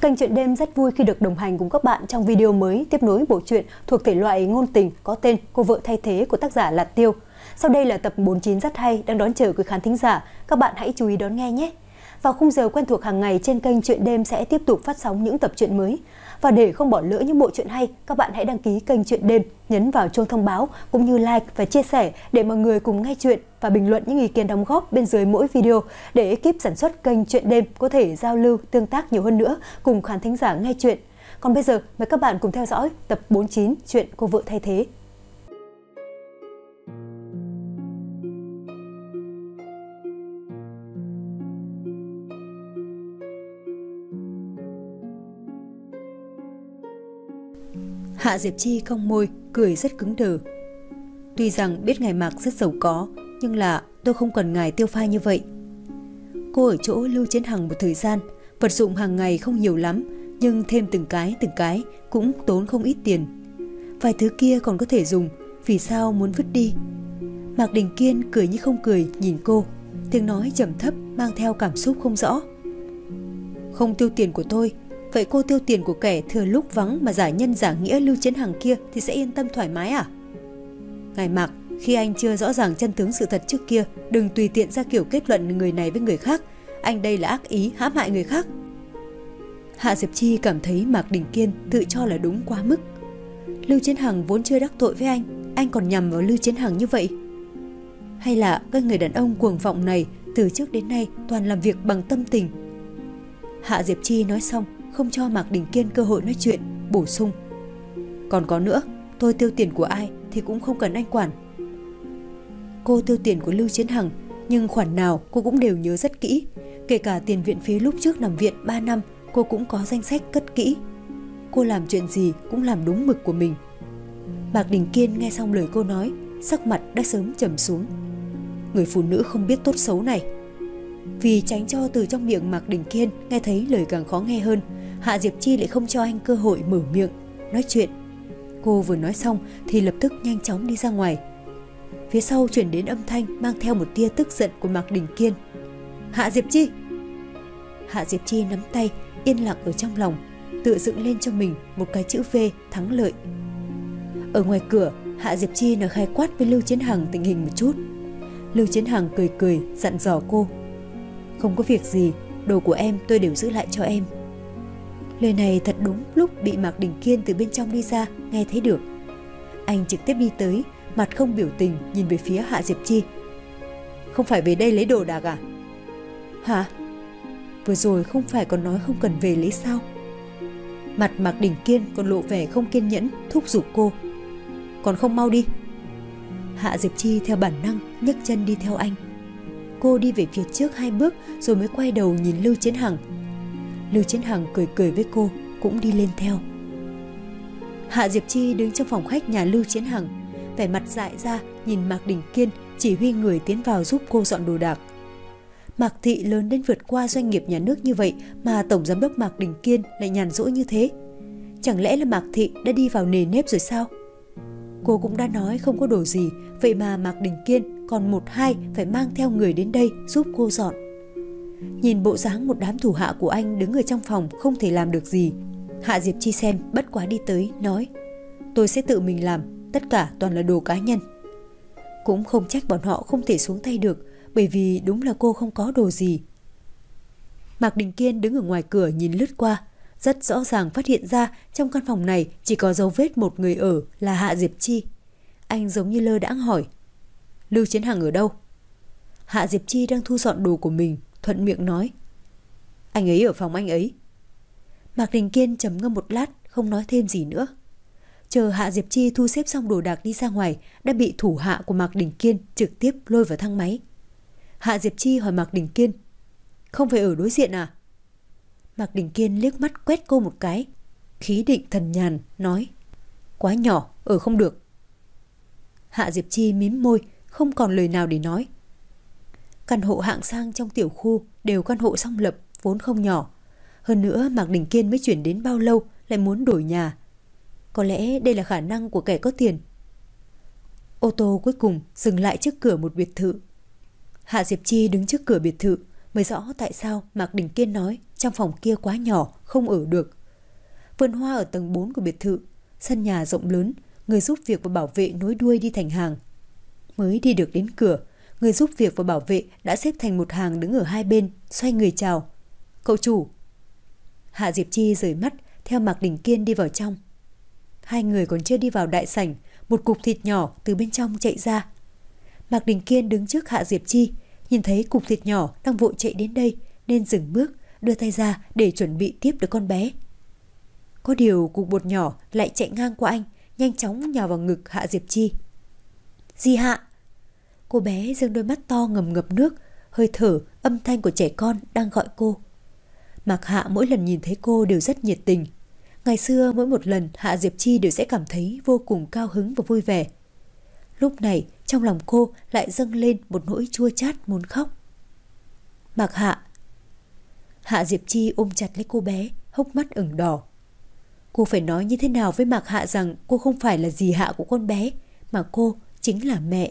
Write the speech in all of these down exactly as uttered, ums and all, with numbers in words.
Kênh Chuyện Đêm rất vui khi được đồng hành cùng các bạn trong video mới tiếp nối bộ truyện thuộc thể loại ngôn tình có tên Cô vợ thay thế của tác giả Lạt Tiêu. Sau đây là tập bốn mươi chín rất hay đang đón chờ quý khán thính giả, các bạn hãy chú ý đón nghe nhé. Vào khung giờ quen thuộc hàng ngày trên kênh Chuyện Đêm sẽ tiếp tục phát sóng những tập truyện mới. Và để không bỏ lỡ những bộ truyện hay, các bạn hãy đăng ký kênh Chuyện Đêm, nhấn vào chuông thông báo cũng như like và chia sẻ để mọi người cùng nghe chuyện và bình luận những ý kiến đóng góp bên dưới mỗi video để ekip sản xuất kênh Chuyện Đêm có thể giao lưu, tương tác nhiều hơn nữa cùng khán thính giả nghe chuyện. Còn bây giờ, mời các bạn cùng theo dõi tập bốn mươi chín chuyện Cô vợ thay thế. Hạ Diệp Chi cong môi, cười rất cứng đờ. Tuy rằng biết ngài Mạc rất giàu có, nhưng là tôi không cần ngài tiêu pha như vậy. Cô ở chỗ Lưu Chiến Hằng một thời gian, vật dụng hàng ngày không nhiều lắm, nhưng thêm từng cái từng cái cũng tốn không ít tiền. Vài thứ kia còn có thể dùng, vì sao muốn vứt đi? Mạc Đình Kiên cười như không cười nhìn cô, tiếng nói trầm thấp mang theo cảm xúc không rõ. Không tiêu tiền của tôi. Vậy cô tiêu tiền của kẻ thừa lúc vắng mà giả nhân giả nghĩa Lưu Chiến Hằng kia thì sẽ yên tâm thoải mái à? Ngài Mạc, khi anh chưa rõ ràng chân tướng sự thật trước kia, đừng tùy tiện ra kiểu kết luận người này với người khác. Anh đây là ác ý hãm hại người khác. Hạ Diệp Chi cảm thấy Mạc Đình Kiên tự cho là đúng quá mức. Lưu Chiến Hằng vốn chưa đắc tội với anh, anh còn nhằm vào Lưu Chiến Hằng như vậy? Hay là các người đàn ông cuồng vọng này từ trước đến nay toàn làm việc bằng tâm tình? Hạ Diệp Chi nói xong, không cho Mạc Đình Kiên cơ hội nói chuyện, bổ sung. Còn có nữa, tôi tiêu tiền của ai thì cũng không cần anh quản. Cô tiêu tiền của Lưu Chiến Hằng, nhưng khoản nào cô cũng đều nhớ rất kỹ. Kể cả tiền viện phí lúc trước nằm viện ba năm, cô cũng có danh sách cất kỹ. Cô làm chuyện gì cũng làm đúng mực của mình. Mạc Đình Kiên nghe xong lời cô nói, sắc mặt đã sớm trầm xuống. Người phụ nữ không biết tốt xấu này. Vì tránh cho từ trong miệng Mạc Đình Kiên nghe thấy lời càng khó nghe hơn, Hạ Diệp Chi lại không cho anh cơ hội mở miệng, nói chuyện. Cô vừa nói xong thì lập tức nhanh chóng đi ra ngoài. Phía sau chuyển đến âm thanh mang theo một tia tức giận của Mạc Đình Kiên. Hạ Diệp Chi! Hạ Diệp Chi nắm tay, yên lặng ở trong lòng, tự dựng lên cho mình một cái chữ V thắng lợi. Ở ngoài cửa, Hạ Diệp Chi nói khai quát với Lưu Chiến Hằng tình hình một chút. Lưu Chiến Hằng cười cười dặn dò cô. Không có việc gì, đồ của em tôi đều giữ lại cho em. Lời này thật đúng lúc bị Mạc Đình Kiên từ bên trong đi ra nghe thấy được. Anh trực tiếp đi tới, mặt không biểu tình nhìn về phía Hạ Diệp Chi. Không phải về đây lấy đồ đạc à? Hả? Vừa rồi không phải còn nói không cần về lấy sao? Mặt Mạc Đình Kiên còn lộ vẻ không kiên nhẫn, thúc giục cô. Còn không mau đi. Hạ Diệp Chi theo bản năng nhấc chân đi theo anh. Cô đi về phía trước hai bước rồi mới quay đầu nhìn Lưu Chiến Hằng. Lưu Chiến Hằng cười cười với cô, cũng đi lên theo. Hạ Diệp Chi đứng trong phòng khách nhà Lưu Chiến Hằng, vẻ mặt dại ra nhìn Mạc Đình Kiên chỉ huy người tiến vào giúp cô dọn đồ đạc. Mạc Thị lớn đến vượt qua doanh nghiệp nhà nước như vậy mà tổng giám đốc Mạc Đình Kiên lại nhàn rỗi như thế. Chẳng lẽ là Mạc Thị đã đi vào nề nếp rồi sao? Cô cũng đã nói không có đồ gì, vậy mà Mạc Đình Kiên còn một hai phải mang theo người đến đây giúp cô dọn. Nhìn bộ dáng một đám thủ hạ của anh đứng ở trong phòng không thể làm được gì, Hạ Diệp Chi xem bất quá đi tới nói. Tôi sẽ tự mình làm, tất cả toàn là đồ cá nhân. Cũng không trách bọn họ không thể xuống tay được, bởi vì đúng là cô không có đồ gì. Mạc Đình Kiên đứng ở ngoài cửa nhìn lướt qua, rất rõ ràng phát hiện ra trong căn phòng này chỉ có dấu vết một người ở là Hạ Diệp Chi. Anh giống như lơ đãng hỏi. Lưu Chiến Hằng ở đâu? Hạ Diệp Chi đang thu dọn đồ của mình, thuận miệng nói. Anh ấy ở phòng anh ấy. Mạc Đình Kiên trầm ngâm một lát, không nói thêm gì nữa. Chờ Hạ Diệp Chi thu xếp xong đồ đạc đi ra ngoài, đã bị thủ hạ của Mạc Đình Kiên trực tiếp lôi vào thang máy. Hạ Diệp Chi hỏi Mạc Đình Kiên. Không phải ở đối diện à? Mạc Đình Kiên liếc mắt quét cô một cái, khí định thần nhàn, nói. Quá nhỏ, ở không được. Hạ Diệp Chi mím môi, không còn lời nào để nói. Căn hộ hạng sang trong tiểu khu đều căn hộ song lập, vốn không nhỏ. Hơn nữa Mạc Đình Kiên mới chuyển đến bao lâu lại muốn đổi nhà. Có lẽ đây là khả năng của kẻ có tiền. Ô tô cuối cùng dừng lại trước cửa một biệt thự. Hạ Diệp Chi đứng trước cửa biệt thự, mới rõ tại sao Mạc Đình Kiên nói trong phòng kia quá nhỏ, không ở được. Vườn hoa ở tầng bốn của biệt thự, sân nhà rộng lớn, người giúp việc và bảo vệ nối đuôi đi thành hàng. Mới đi được đến cửa, người giúp việc và bảo vệ đã xếp thành một hàng đứng ở hai bên, xoay người chào. Cậu chủ. Hạ Diệp Chi rời mắt theo Mạc Đình Kiên đi vào trong. Hai người còn chưa đi vào đại sảnh, một cục thịt nhỏ từ bên trong chạy ra. Mạc Đình Kiên đứng trước Hạ Diệp Chi, nhìn thấy cục thịt nhỏ đang vội chạy đến đây nên dừng bước, đưa tay ra để chuẩn bị tiếp được con bé. Có điều cục bột nhỏ lại chạy ngang qua anh, nhanh chóng nhào vào ngực Hạ Diệp Chi. Dì Hạ! Cô bé giương đôi mắt to ngầm ngập nước, hơi thở, âm thanh của trẻ con đang gọi cô. Mạc Hạ mỗi lần nhìn thấy cô đều rất nhiệt tình. Ngày xưa mỗi một lần Hạ Diệp Chi đều sẽ cảm thấy vô cùng cao hứng và vui vẻ. Lúc này trong lòng cô lại dâng lên một nỗi chua chát muốn khóc. Mạc Hạ! Hạ Diệp Chi ôm chặt lấy cô bé, hốc mắt ửng đỏ. Cô phải nói như thế nào với Mạc Hạ rằng cô không phải là dì Hạ của con bé, mà cô chính là mẹ.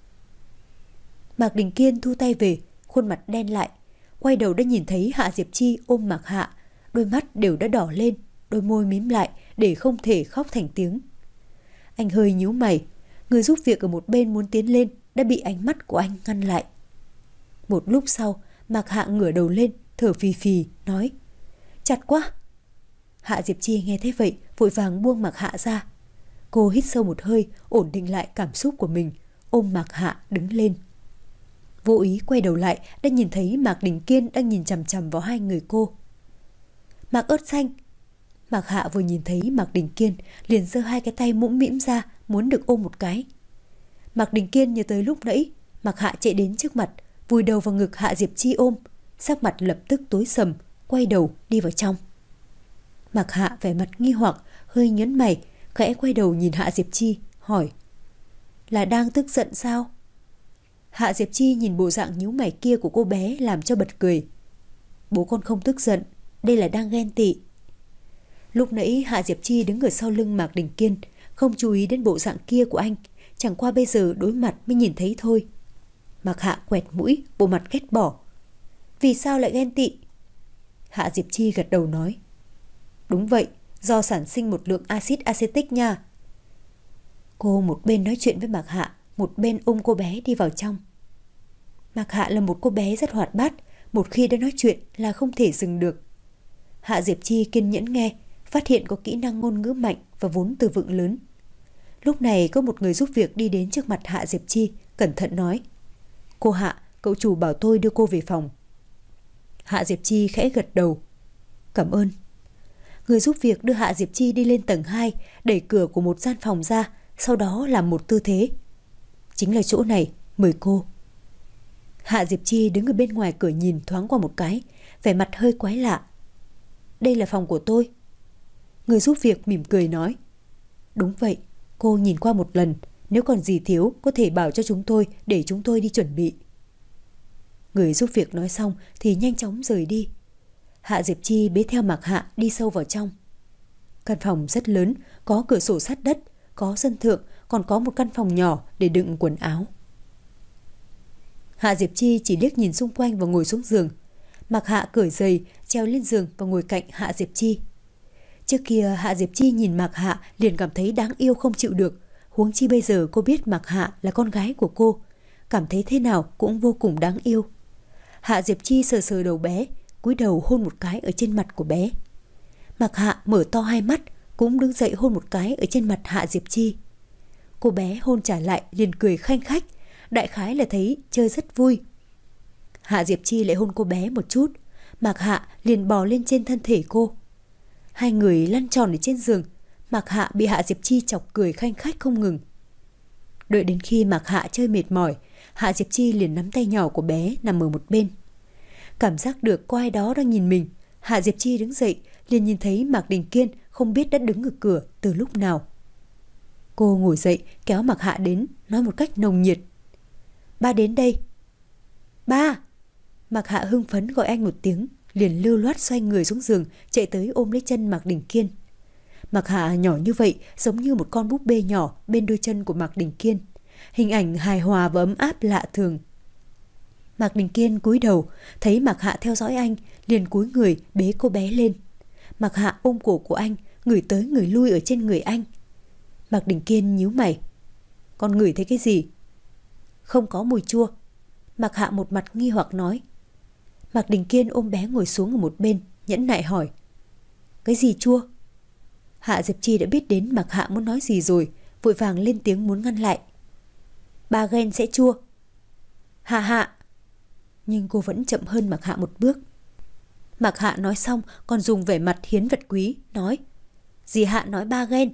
Mạc Đình Kiên thu tay về, khuôn mặt đen lại, quay đầu đã nhìn thấy Hạ Diệp Chi ôm Mạc Hạ, đôi mắt đều đã đỏ lên, đôi môi mím lại để không thể khóc thành tiếng. Anh hơi nhíu mày, người giúp việc ở một bên muốn tiến lên đã bị ánh mắt của anh ngăn lại. Một lúc sau, Mạc Hạ ngửa đầu lên, thở phì phì, nói: Chặt quá! Hạ Diệp Chi nghe thấy vậy, vội vàng buông Mạc Hạ ra. Cô hít sâu một hơi, ổn định lại cảm xúc của mình, ôm Mạc Hạ đứng lên. Vô ý quay đầu lại, đã nhìn thấy Mạc Đình Kiên đang nhìn chằm chằm vào hai người cô. Mạc Ớt Xanh! Mạc Hạ vừa nhìn thấy Mạc Đình Kiên, liền giơ hai cái tay mũm mĩm ra, muốn được ôm một cái. Mạc Đình Kiên nhớ tới lúc nãy, Mạc Hạ chạy đến trước mặt, vùi đầu vào ngực Hạ Diệp Chi ôm, sắc mặt lập tức tối sầm, quay đầu đi vào trong. Mạc Hạ vẻ mặt nghi hoặc, hơi nhớn mày, khẽ quay đầu nhìn Hạ Diệp Chi, hỏi: Là đang tức giận sao? Hạ Diệp Chi nhìn bộ dạng nhíu mày kia của cô bé làm cho bật cười. Bố con không tức giận, đây là đang ghen tị. Lúc nãy Hạ Diệp Chi đứng ở sau lưng Mạc Đình Kiên, không chú ý đến bộ dạng kia của anh, chẳng qua bây giờ đối mặt mới nhìn thấy thôi. Mạc Hạ quẹt mũi, bộ mặt ghét bỏ. Vì sao lại ghen tị? Hạ Diệp Chi gật đầu nói: Đúng vậy, do sản sinh một lượng axit acetic nha. Cô một bên nói chuyện với Mạc Hạ, một bên ôm cô bé đi vào trong. Mạc Hạ là một cô bé rất hoạt bát, một khi đã nói chuyện là không thể dừng được. Hạ Diệp Chi kiên nhẫn nghe, phát hiện có kỹ năng ngôn ngữ mạnh và vốn từ vựng lớn. Lúc này có một người giúp việc đi đến trước mặt Hạ Diệp Chi, cẩn thận nói: Cô Hạ, cậu chủ bảo tôi đưa cô về phòng. Hạ Diệp Chi khẽ gật đầu. Cảm ơn. Người giúp việc đưa Hạ Diệp Chi đi lên tầng hai, đẩy cửa của một gian phòng ra, sau đó làm một tư thế. Chính là chỗ này, mời cô. Hạ Diệp Chi đứng ở bên ngoài cửa nhìn thoáng qua một cái, vẻ mặt hơi quái lạ. Đây là phòng của tôi. Người giúp việc mỉm cười nói: Đúng vậy, cô nhìn qua một lần, nếu còn gì thiếu có thể bảo cho chúng tôi để chúng tôi đi chuẩn bị. Người giúp việc nói xong thì nhanh chóng rời đi. Hạ Diệp Chi bế theo Mạc Hạ đi sâu vào trong. Căn phòng rất lớn, có cửa sổ sát đất, có sân thượng, còn có một căn phòng nhỏ để đựng quần áo. Hạ Diệp Chi chỉ liếc nhìn xung quanh và ngồi xuống giường. Mạc Hạ cởi giày, treo lên giường và ngồi cạnh Hạ Diệp Chi. Trước kia Hạ Diệp Chi nhìn Mạc Hạ liền cảm thấy đáng yêu không chịu được, huống chi bây giờ cô biết Mạc Hạ là con gái của cô, cảm thấy thế nào cũng vô cùng đáng yêu. Hạ Diệp Chi sờ sờ đầu bé, cúi đầu hôn một cái ở trên mặt của bé. Mạc Hạ mở to hai mắt, cũng đứng dậy hôn một cái ở trên mặt Hạ Diệp Chi. Cô bé hôn trả lại liền cười khanh khách, đại khái là thấy chơi rất vui. Hạ Diệp Chi lại hôn cô bé một chút, Mạc Hạ liền bò lên trên thân thể cô. Hai người lăn tròn ở trên giường, Mạc Hạ bị Hạ Diệp Chi chọc cười khanh khách không ngừng. Đợi đến khi Mạc Hạ chơi mệt mỏi, Hạ Diệp Chi liền nắm tay nhỏ của bé nằm ở một bên. Cảm giác được có ai đó đang nhìn mình, Hạ Diệp Chi đứng dậy, liền nhìn thấy Mạc Đình Kiên không biết đã đứng ở cửa từ lúc nào. Cô ngồi dậy kéo Mạc Hạ đến, nói một cách nồng nhiệt: Ba đến đây. Ba! Mạc Hạ hưng phấn gọi anh một tiếng, liền lưu loát xoay người xuống giường, chạy tới ôm lấy chân Mạc Đình Kiên. Mạc Hạ nhỏ như vậy, giống như một con búp bê nhỏ bên đôi chân của Mạc Đình Kiên. Hình ảnh hài hòa và ấm áp lạ thường. Mạc Đình Kiên cúi đầu, thấy Mạc Hạ theo dõi anh, liền cúi người bế cô bé lên. Mạc Hạ ôm cổ của anh, ngửi tới ngửi lui ở trên người anh. Mạc Đình Kiên nhíu mày. Con ngửi thấy cái gì? Không có mùi chua. Mạc Hạ một mặt nghi hoặc nói. Mạc Đình Kiên ôm bé ngồi xuống ở một bên, nhẫn nại hỏi. Cái gì chua? Hạ Diệp Chi đã biết đến Mạc Hạ muốn nói gì rồi, vội vàng lên tiếng muốn ngăn lại. Ba ghen sẽ chua. Hạ Hạ. Nhưng cô vẫn chậm hơn Mạc Hạ một bước. Mạc Hạ nói xong còn dùng vẻ mặt hiến vật quý, nói. Dì Hạ nói ba ghen.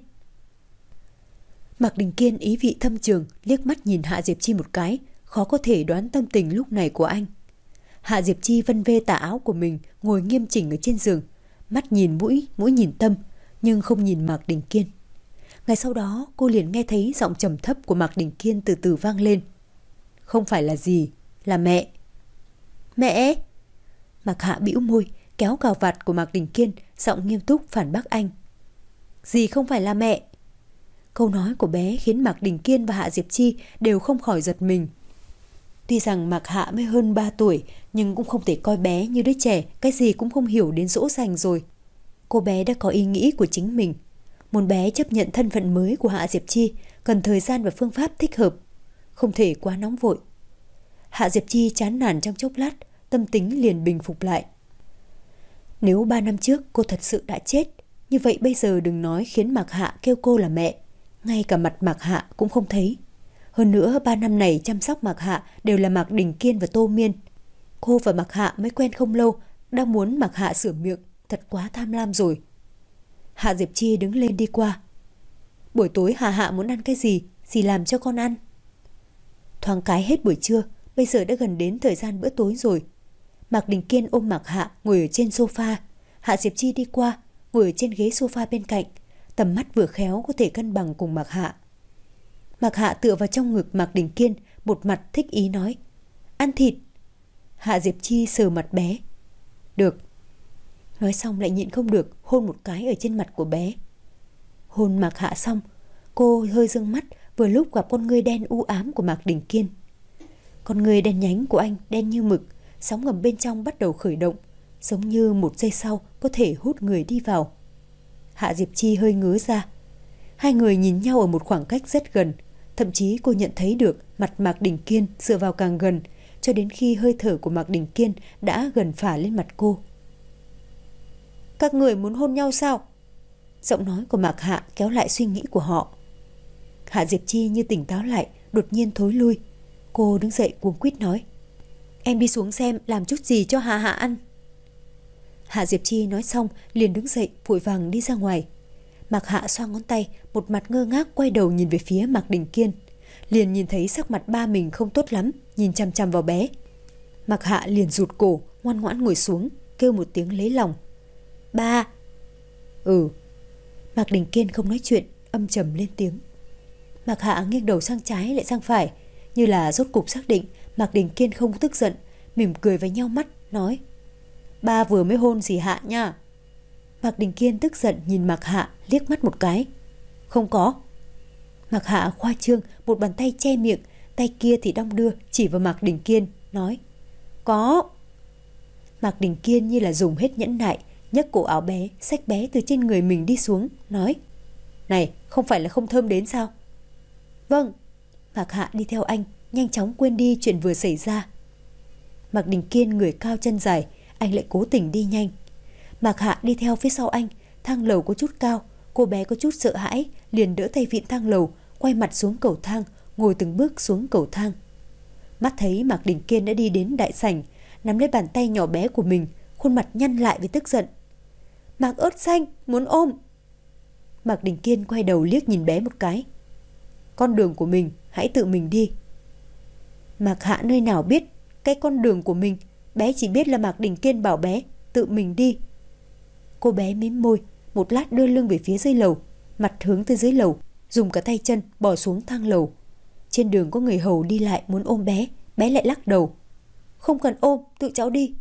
Mạc Đình Kiên ý vị thâm trường, liếc mắt nhìn Hạ Diệp Chi một cái, khó có thể đoán tâm tình lúc này của anh. Hạ Diệp Chi vân vê tà áo của mình, ngồi nghiêm chỉnh ở trên giường, mắt nhìn mũi, mũi nhìn tâm, nhưng không nhìn Mạc Đình Kiên. Ngay sau đó cô liền nghe thấy giọng trầm thấp của Mạc Đình Kiên từ từ vang lên. Không phải là gì, là mẹ. Mẹ! Mạc Hạ bĩu môi, kéo cào vạt của Mạc Đình Kiên, giọng nghiêm túc phản bác anh. Dì không phải là mẹ. Câu nói của bé khiến Mạc Đình Kiên và Hạ Diệp Chi đều không khỏi giật mình. Tuy rằng Mạc Hạ mới hơn ba tuổi, nhưng cũng không thể coi bé như đứa trẻ, cái gì cũng không hiểu đến dỗ dành rồi. Cô bé đã có ý nghĩ của chính mình. Muốn bé chấp nhận thân phận mới của Hạ Diệp Chi, cần thời gian và phương pháp thích hợp, không thể quá nóng vội. Hạ Diệp Chi chán nản trong chốc lát, tâm tính liền bình phục lại. Nếu ba năm trước cô thật sự đã chết, như vậy bây giờ đừng nói khiến Mạc Hạ kêu cô là mẹ, ngay cả mặt Mạc Hạ cũng không thấy. Hơn nữa ba năm này chăm sóc Mạc Hạ đều là Mạc Đình Kiên và Tô Miên. Cô và Mạc Hạ mới quen không lâu, đang muốn Mạc Hạ sửa miệng, thật quá tham lam rồi. Hạ Diệp Chi đứng lên đi qua. Buổi tối Hạ Hạ muốn ăn cái gì, dì làm cho con ăn. Thoáng cái hết buổi trưa, bây giờ đã gần đến thời gian bữa tối rồi. Mạc Đình Kiên ôm Mạc Hạ ngồi ở trên sofa. Hạ Diệp Chi đi qua, ngồi ở trên ghế sofa bên cạnh, tầm mắt vừa khéo có thể cân bằng cùng Mạc Hạ. Mạc Hạ tựa vào trong ngực Mạc Đình Kiên, một mặt thích ý nói. Ăn thịt. Hạ Diệp Chi sờ mặt bé. Được. Nói xong lại nhịn không được, hôn một cái ở trên mặt của bé. Hôn Mạc Hạ xong, cô hơi dương mắt, vừa lúc gặp con ngươi đen u ám của Mạc Đình Kiên. Con ngươi đen nhánh của anh đen như mực, sóng ngầm bên trong bắt đầu khởi động, giống như một giây sau có thể hút người đi vào. Hạ Diệp Chi hơi ngứa ra. Hai người nhìn nhau ở một khoảng cách rất gần, thậm chí cô nhận thấy được mặt Mạc Đình Kiên dựa vào càng gần, cho đến khi hơi thở của Mạc Đình Kiên đã gần phả lên mặt cô. Các người muốn hôn nhau sao? Giọng nói của Mạc Hạ kéo lại suy nghĩ của họ. Hạ Diệp Chi như tỉnh táo lại, đột nhiên thối lui. Cô đứng dậy cuống quýt nói. Em đi xuống xem làm chút gì cho Hạ Hạ ăn. Hạ Diệp Chi nói xong liền đứng dậy vội vàng đi ra ngoài. Mạc Hạ xoa ngón tay, một mặt ngơ ngác quay đầu nhìn về phía Mạc Đình Kiên. Liền nhìn thấy sắc mặt ba mình không tốt lắm, nhìn chăm chăm vào bé. Mạc Hạ liền rụt cổ, ngoan ngoãn ngồi xuống, kêu một tiếng lấy lòng. Ba. Ừ. Mạc Đình Kiên không nói chuyện, âm trầm lên tiếng. Mạc Hạ nghiêng đầu sang trái lại sang phải, như là rốt cục xác định Mạc Đình Kiên không tức giận, mỉm cười với nhau mắt, nói. Ba vừa mới hôn dì Hạ nha. Mạc Đình Kiên tức giận nhìn Mạc Hạ liếc mắt một cái. Không có. Mạc Hạ khoa trương, một bàn tay che miệng, tay kia thì đong đưa chỉ vào Mạc Đình Kiên, nói. Có. Mạc Đình Kiên như là dùng hết nhẫn nại, nhấc cổ áo bé, xách bé từ trên người mình đi xuống, nói. Này, không phải là không thơm đến sao? Vâng. Mạc Hạ đi theo anh, nhanh chóng quên đi chuyện vừa xảy ra. Mạc Đình Kiên người cao chân dài, anh lại cố tình đi nhanh. Mạc Hạ đi theo phía sau anh, thang lầu có chút cao, cô bé có chút sợ hãi, liền đỡ tay vịn thang lầu, quay mặt xuống cầu thang, ngồi từng bước xuống cầu thang. Mắt thấy Mạc Đình Kiên đã đi đến đại sảnh, nắm lấy bàn tay nhỏ bé của mình, khuôn mặt nhăn lại với tức giận. Mạc Ớt Xanh, muốn ôm. Mạc Đình Kiên quay đầu liếc nhìn bé một cái. Con đường của mình, hãy tự mình đi. Mạc Hạ nơi nào biết cái con đường của mình, bé chỉ biết là Mạc Đình Kiên bảo bé tự mình đi. Cô bé mím môi, một lát đưa lưng về phía dưới lầu, mặt hướng tới dưới lầu, dùng cả tay chân bò xuống thang lầu. Trên đường có người hầu đi lại muốn ôm bé, bé lại lắc đầu. Không cần ôm, tự cháu đi.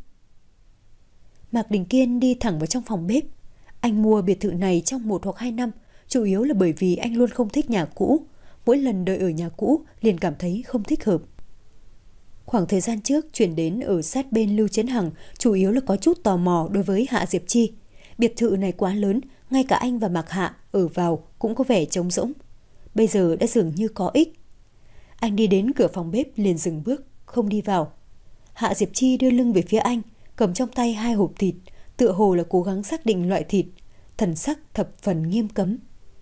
Mạc Đình Kiên đi thẳng vào trong phòng bếp. Anh mua biệt thự này trong một hoặc hai năm, chủ yếu là bởi vì anh luôn không thích nhà cũ. Mỗi lần đợi ở nhà cũ liền cảm thấy không thích hợp. Khoảng thời gian trước chuyển đến ở sát bên Lưu Chiến Hằng chủ yếu là có chút tò mò đối với Hạ Diệp Chi. Biệt thự này quá lớn, ngay cả anh và Mạc Hạ ở vào cũng có vẻ trống rỗng. Bây giờ đã dường như có ích. Anh đi đến cửa phòng bếp liền dừng bước, không đi vào. Hạ Diệp Chi đưa lưng về phía anh, cầm trong tay hai hộp thịt, tựa hồ là cố gắng xác định loại thịt, thần sắc thập phần nghiêm cấm.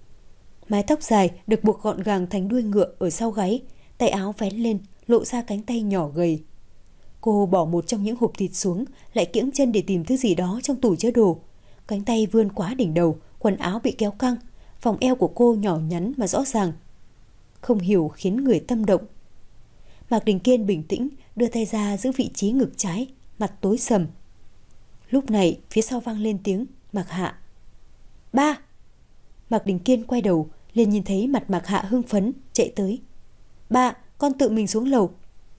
Mái tóc dài được buộc gọn gàng thành đuôi ngựa ở sau gáy, tay áo vén lên, lộ ra cánh tay nhỏ gầy. Cô bỏ một trong những hộp thịt xuống, lại kiễng chân để tìm thứ gì đó trong tủ chứa đồ. Cánh tay vươn quá đỉnh đầu, quần áo bị kéo căng, vòng eo của cô nhỏ nhắn mà rõ ràng. Không hiểu khiến người tâm động. Mạc Đình Kiên bình tĩnh đưa tay ra giữ vị trí ngực trái, mặt tối sầm. Lúc này phía sau vang lên tiếng Mạc Hạ. Ba! Mạc Đình Kiên quay đầu liền nhìn thấy mặt Mạc Hạ hưng phấn chạy tới. Ba, con tự mình xuống lầu.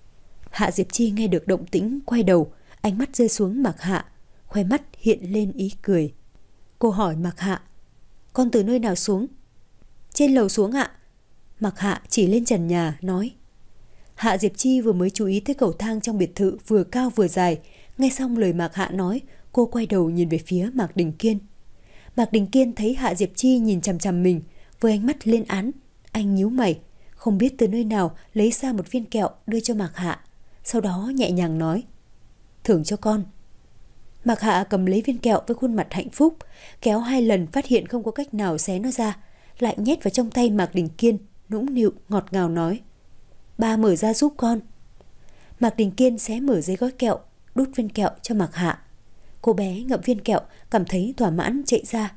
Hạ Diệp Chi nghe được động tĩnh quay đầu, ánh mắt rơi xuống Mạc Hạ, khoe mắt hiện lên ý cười. Cô hỏi Mạc Hạ, con từ nơi nào xuống? Trên lầu xuống ạ. Mạc Hạ chỉ lên trần nhà nói. Hạ Diệp Chi vừa mới chú ý tới cầu thang trong biệt thự vừa cao vừa dài. Nghe xong lời Mạc Hạ nói, cô quay đầu nhìn về phía Mạc Đình Kiên. Mạc Đình Kiên thấy Hạ Diệp Chi nhìn chằm chằm mình với ánh mắt lên án. Anh nhíu mày, không biết từ nơi nào lấy ra một viên kẹo đưa cho Mạc Hạ. Sau đó nhẹ nhàng nói, thưởng cho con. Mạc Hạ cầm lấy viên kẹo với khuôn mặt hạnh phúc, kéo hai lần phát hiện không có cách nào xé nó ra, lại nhét vào trong tay Mạc Đình Kiên, nũng nịu ngọt ngào nói, ba mở ra giúp con. Mạc Đình Kiên xé mở giấy gói kẹo, đút viên kẹo cho Mạc Hạ. Cô bé ngậm viên kẹo, cảm thấy thỏa mãn chạy ra.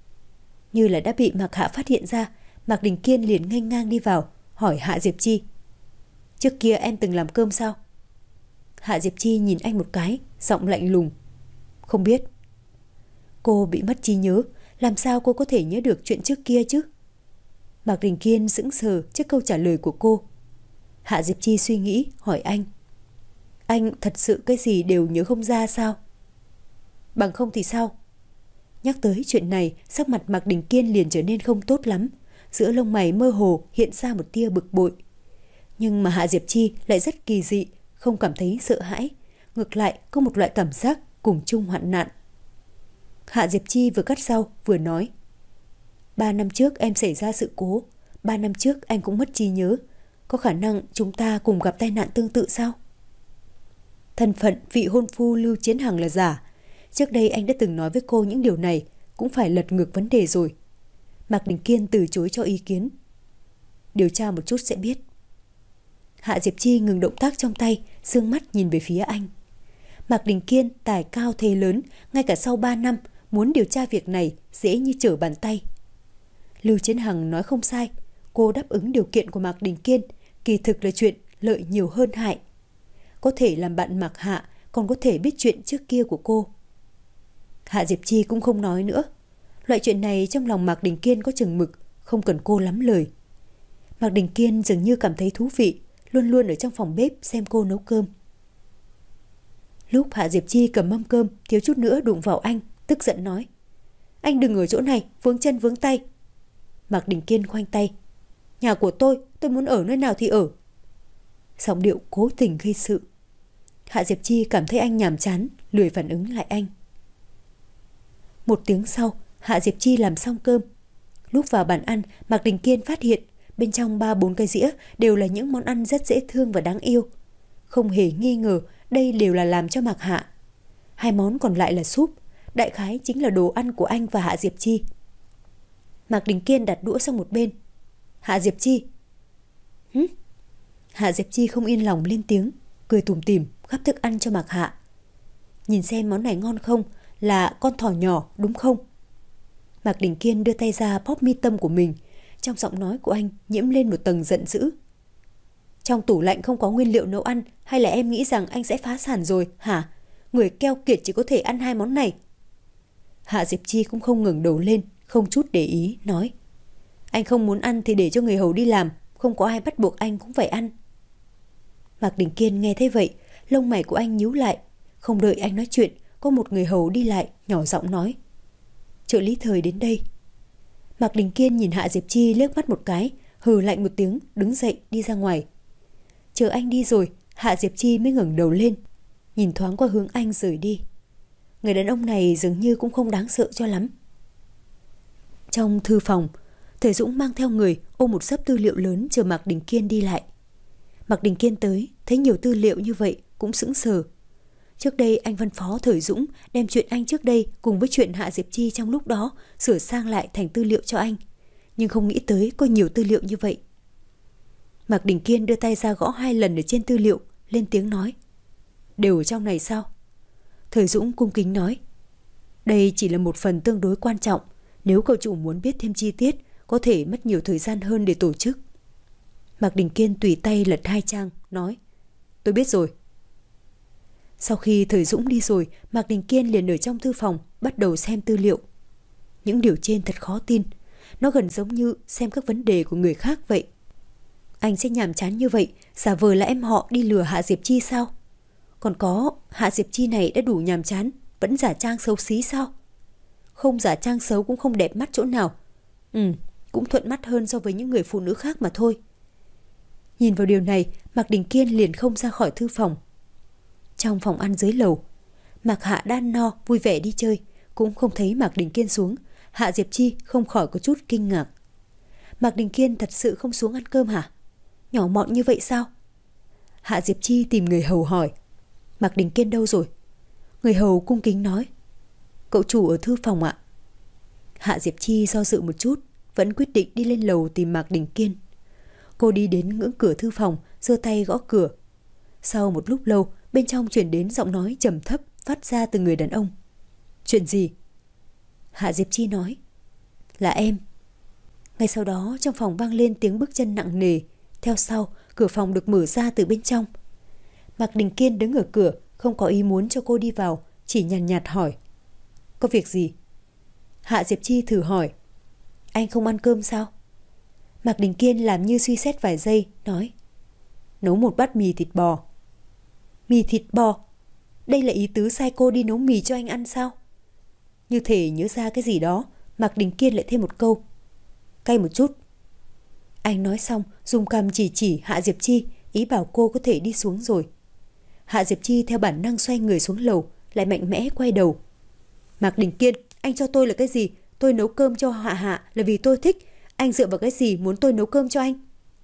Như là đã bị Mạc Hạ phát hiện ra, Mạc Đình Kiên liền nghênh ngang đi vào, hỏi Hạ Diệp Chi, trước kia em từng làm cơm sao? Hạ Diệp Chi nhìn anh một cái, giọng lạnh lùng, không biết. Cô bị mất trí nhớ, làm sao cô có thể nhớ được chuyện trước kia chứ? Mạc Đình Kiên sững sờ trước câu trả lời của cô. Hạ Diệp Chi suy nghĩ hỏi anh, anh thật sự cái gì đều nhớ không ra sao? Bằng không thì sao? Nhắc tới chuyện này, sắc mặt Mạc Đình Kiên liền trở nên không tốt lắm, giữa lông mày mơ hồ hiện ra một tia bực bội. Nhưng mà Hạ Diệp Chi lại rất kỳ dị, không cảm thấy sợ hãi, ngược lại có một loại cảm giác cùng chung hoạn nạn. Hạ Diệp Chi vừa cắt rau vừa nói, ba năm trước em xảy ra sự cố, ba năm trước anh cũng mất trí nhớ, có khả năng chúng ta cùng gặp tai nạn tương tự sao? Thân phận vị hôn phu Lưu Chiến Hằng là giả. Trước đây anh đã từng nói với cô những điều này, cũng phải lật ngược vấn đề rồi. Mạc Đình Kiên từ chối cho ý kiến. Điều tra một chút sẽ biết. Hạ Diệp Chi ngừng động tác trong tay, dương mắt nhìn về phía anh. Mạc Đình Kiên tài cao thế lớn, ngay cả sau ba năm muốn điều tra việc này dễ như trở bàn tay. Lưu Chiến Hằng nói không sai, cô đáp ứng điều kiện của Mạc Đình Kiên, kỳ thực là chuyện lợi nhiều hơn hại. Có thể làm bạn Mạc Hạ, còn có thể biết chuyện trước kia của cô. Hạ Diệp Chi cũng không nói nữa. Loại chuyện này trong lòng Mạc Đình Kiên có chừng mực, không cần cô lắm lời. Mạc Đình Kiên dường như cảm thấy thú vị, luôn luôn ở trong phòng bếp xem cô nấu cơm. Lúc Hạ Diệp Chi cầm mâm cơm thiếu chút nữa đụng vào anh, tức giận nói, anh đừng ở chỗ này vướng chân vướng tay. Mạc Đình Kiên khoanh tay, nhà của tôi, tôi muốn ở nơi nào thì ở. Giọng điệu cố tình gây sự. Hạ Diệp Chi cảm thấy anh nhàm chán, lười phản ứng lại anh. Một tiếng sau, Hạ Diệp Chi làm xong cơm. Lúc vào bàn ăn, Mạc Đình Kiên phát hiện bên trong ba bốn cái dĩa đều là những món ăn rất dễ thương và đáng yêu. Không hề nghi ngờ đây đều là làm cho Mạc Hạ. Hai món còn lại là súp, đại khái chính là đồ ăn của anh và Hạ Diệp Chi. Mạc Đình Kiên đặt đũa sang một bên. Hạ Diệp Chi. Hứ? Hạ Diệp Chi không yên lòng lên tiếng, cười tủm tỉm gắp thức ăn cho Mạc Hạ. Nhìn xem món này ngon không, là con thỏ nhỏ đúng không? Mạc Đình Kiên đưa tay ra bóp mi tâm của mình, trong giọng nói của anh nhiễm lên một tầng giận dữ. Trong tủ lạnh không có nguyên liệu nấu ăn, hay là em nghĩ rằng anh sẽ phá sản rồi hả? Người keo kiệt chỉ có thể ăn hai món này. Hạ Diệp Chi cũng không ngẩng đầu lên, không chút để ý, nói, anh không muốn ăn thì để cho người hầu đi làm, không có ai bắt buộc anh cũng phải ăn. Mạc Đình Kiên nghe thấy vậy, lông mày của anh nhíu lại. Không đợi anh nói chuyện, có một người hầu đi lại, nhỏ giọng nói, trợ lý Thời đến đây. Mạc Đình Kiên nhìn Hạ Diệp Chi liếc mắt một cái, hừ lạnh một tiếng, đứng dậy đi ra ngoài. Chờ anh đi rồi, Hạ Diệp Chi mới ngẩng đầu lên, nhìn thoáng qua hướng anh rời đi. Người đàn ông này dường như cũng không đáng sợ cho lắm. Trong thư phòng, Thời Dũng mang theo người ôm một xấp tư liệu lớn chờ Mạc Đình Kiên đi lại. Mạc Đình Kiên tới, thấy nhiều tư liệu như vậy cũng sững sờ. Trước đây anh phân phó Thời Dũng đem chuyện anh trước đây cùng với chuyện Hạ Diệp Chi trong lúc đó sửa sang lại thành tư liệu cho anh, nhưng không nghĩ tới có nhiều tư liệu như vậy. Mạc Đình Kiên đưa tay ra gõ hai lần ở trên tư liệu, lên tiếng nói: "Đều ở trong này sao?" Thời Dũng cung kính nói: "Đây chỉ là một phần tương đối quan trọng, nếu cậu chủ muốn biết thêm chi tiết, có thể mất nhiều thời gian hơn để tổ chức." Mạc Đình Kiên tùy tay lật hai trang, nói: "Tôi biết rồi." Sau khi Thời Dũng đi rồi, Mạc Đình Kiên liền ở trong thư phòng bắt đầu xem tư liệu. Những điều trên thật khó tin, nó gần giống như xem các vấn đề của người khác vậy. Anh sẽ nhàm chán như vậy, giả vờ là em họ đi lừa Hạ Diệp Chi sao? Còn có, Hạ Diệp Chi này đã đủ nhàm chán, vẫn giả trang xấu xí sao? Không giả trang xấu cũng không đẹp mắt chỗ nào. Ừ, cũng thuận mắt hơn so với những người phụ nữ khác mà thôi. Nhìn vào điều này, Mạc Đình Kiên liền không ra khỏi thư phòng. Trong phòng ăn dưới lầu, Mạc Hạ đan no vui vẻ đi chơi, cũng không thấy Mạc Đình Kiên xuống. Hạ Diệp Chi không khỏi có chút kinh ngạc. Mạc Đình Kiên thật sự không xuống ăn cơm hả? Nhỏ mọn như vậy sao? Hạ Diệp Chi tìm người hầu hỏi: "Mạc Đình Kiên đâu rồi?" Người hầu cung kính nói: "Cậu chủ ở thư phòng ạ." Hạ Diệp Chi do dự một chút, vẫn quyết định đi lên lầu tìm Mạc Đình Kiên. Cô đi đến ngưỡng cửa thư phòng, giơ tay gõ cửa. Sau một lúc lâu, bên trong truyền đến giọng nói trầm thấp phát ra từ người đàn ông. "Chuyện gì?" Hạ Diệp Chi nói: "Là em." Ngay sau đó trong phòng vang lên tiếng bước chân nặng nề. Theo sau, cửa phòng được mở ra từ bên trong. Mạc Đình Kiên đứng ở cửa, không có ý muốn cho cô đi vào, chỉ nhàn nhạt, nhạt hỏi: "Có việc gì?" Hạ Diệp Chi thử hỏi: "Anh không ăn cơm sao?" Mạc Đình Kiên làm như suy xét vài giây, nói: "Nấu một bát mì thịt bò." "Mì thịt bò? Đây là ý tứ sai cô đi nấu mì cho anh ăn sao?" Như thể nhớ ra cái gì đó, Mạc Đình Kiên lại thêm một câu: "Cay một chút." Anh nói xong, dùng cằm chỉ chỉ Hạ Diệp Chi, ý bảo cô có thể đi xuống rồi. Hạ Diệp Chi theo bản năng xoay người xuống lầu, lại mạnh mẽ quay đầu. "Mạc Đình Kiên, anh cho tôi là cái gì? Tôi nấu cơm cho Hạ Hạ là vì tôi thích. Anh dựa vào cái gì muốn tôi nấu cơm cho anh?"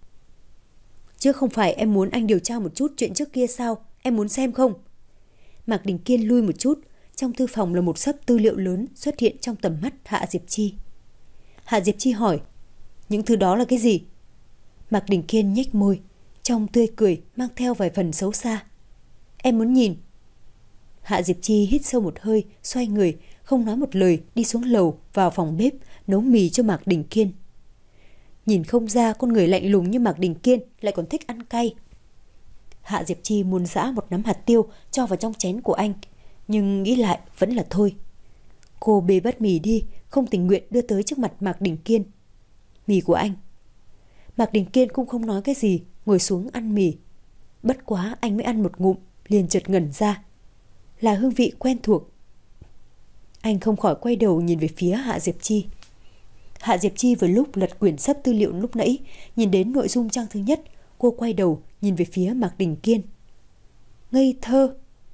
"Chứ không phải em muốn anh điều tra một chút chuyện trước kia sao? Em muốn xem không?" Mạc Đình Kiên lui một chút. Trong thư phòng là một xấp tư liệu lớn xuất hiện trong tầm mắt Hạ Diệp Chi. Hạ Diệp Chi hỏi: "Những thứ đó là cái gì?" Mạc Đình Kiên nhếch môi, trong tươi cười mang theo vài phần xấu xa. "Em muốn nhìn." Hạ Diệp Chi hít sâu một hơi, xoay người, không nói một lời đi xuống lầu vào phòng bếp nấu mì cho Mạc Đình Kiên. Nhìn không ra con người lạnh lùng như Mạc Đình Kiên lại còn thích ăn cay. Hạ Diệp Chi muốn giã một nắm hạt tiêu cho vào trong chén của anh, nhưng nghĩ lại vẫn là thôi. Cô bê bát mì đi, không tình nguyện đưa tới trước mặt Mạc Đình Kiên. "Mì của anh." Mạc Đình Kiên cũng không nói cái gì, ngồi xuống ăn mì. Bất quá anh mới ăn một ngụm, liền chợt ngẩn ra. Là hương vị quen thuộc. Anh không khỏi quay đầu nhìn về phía Hạ Diệp Chi. Hạ Diệp Chi vừa lúc lật quyển xấp tư liệu lúc nãy, nhìn đến nội dung trang thứ nhất, cô quay đầu nhìn về phía Mạc Đình Kiên. "Ngây thơ."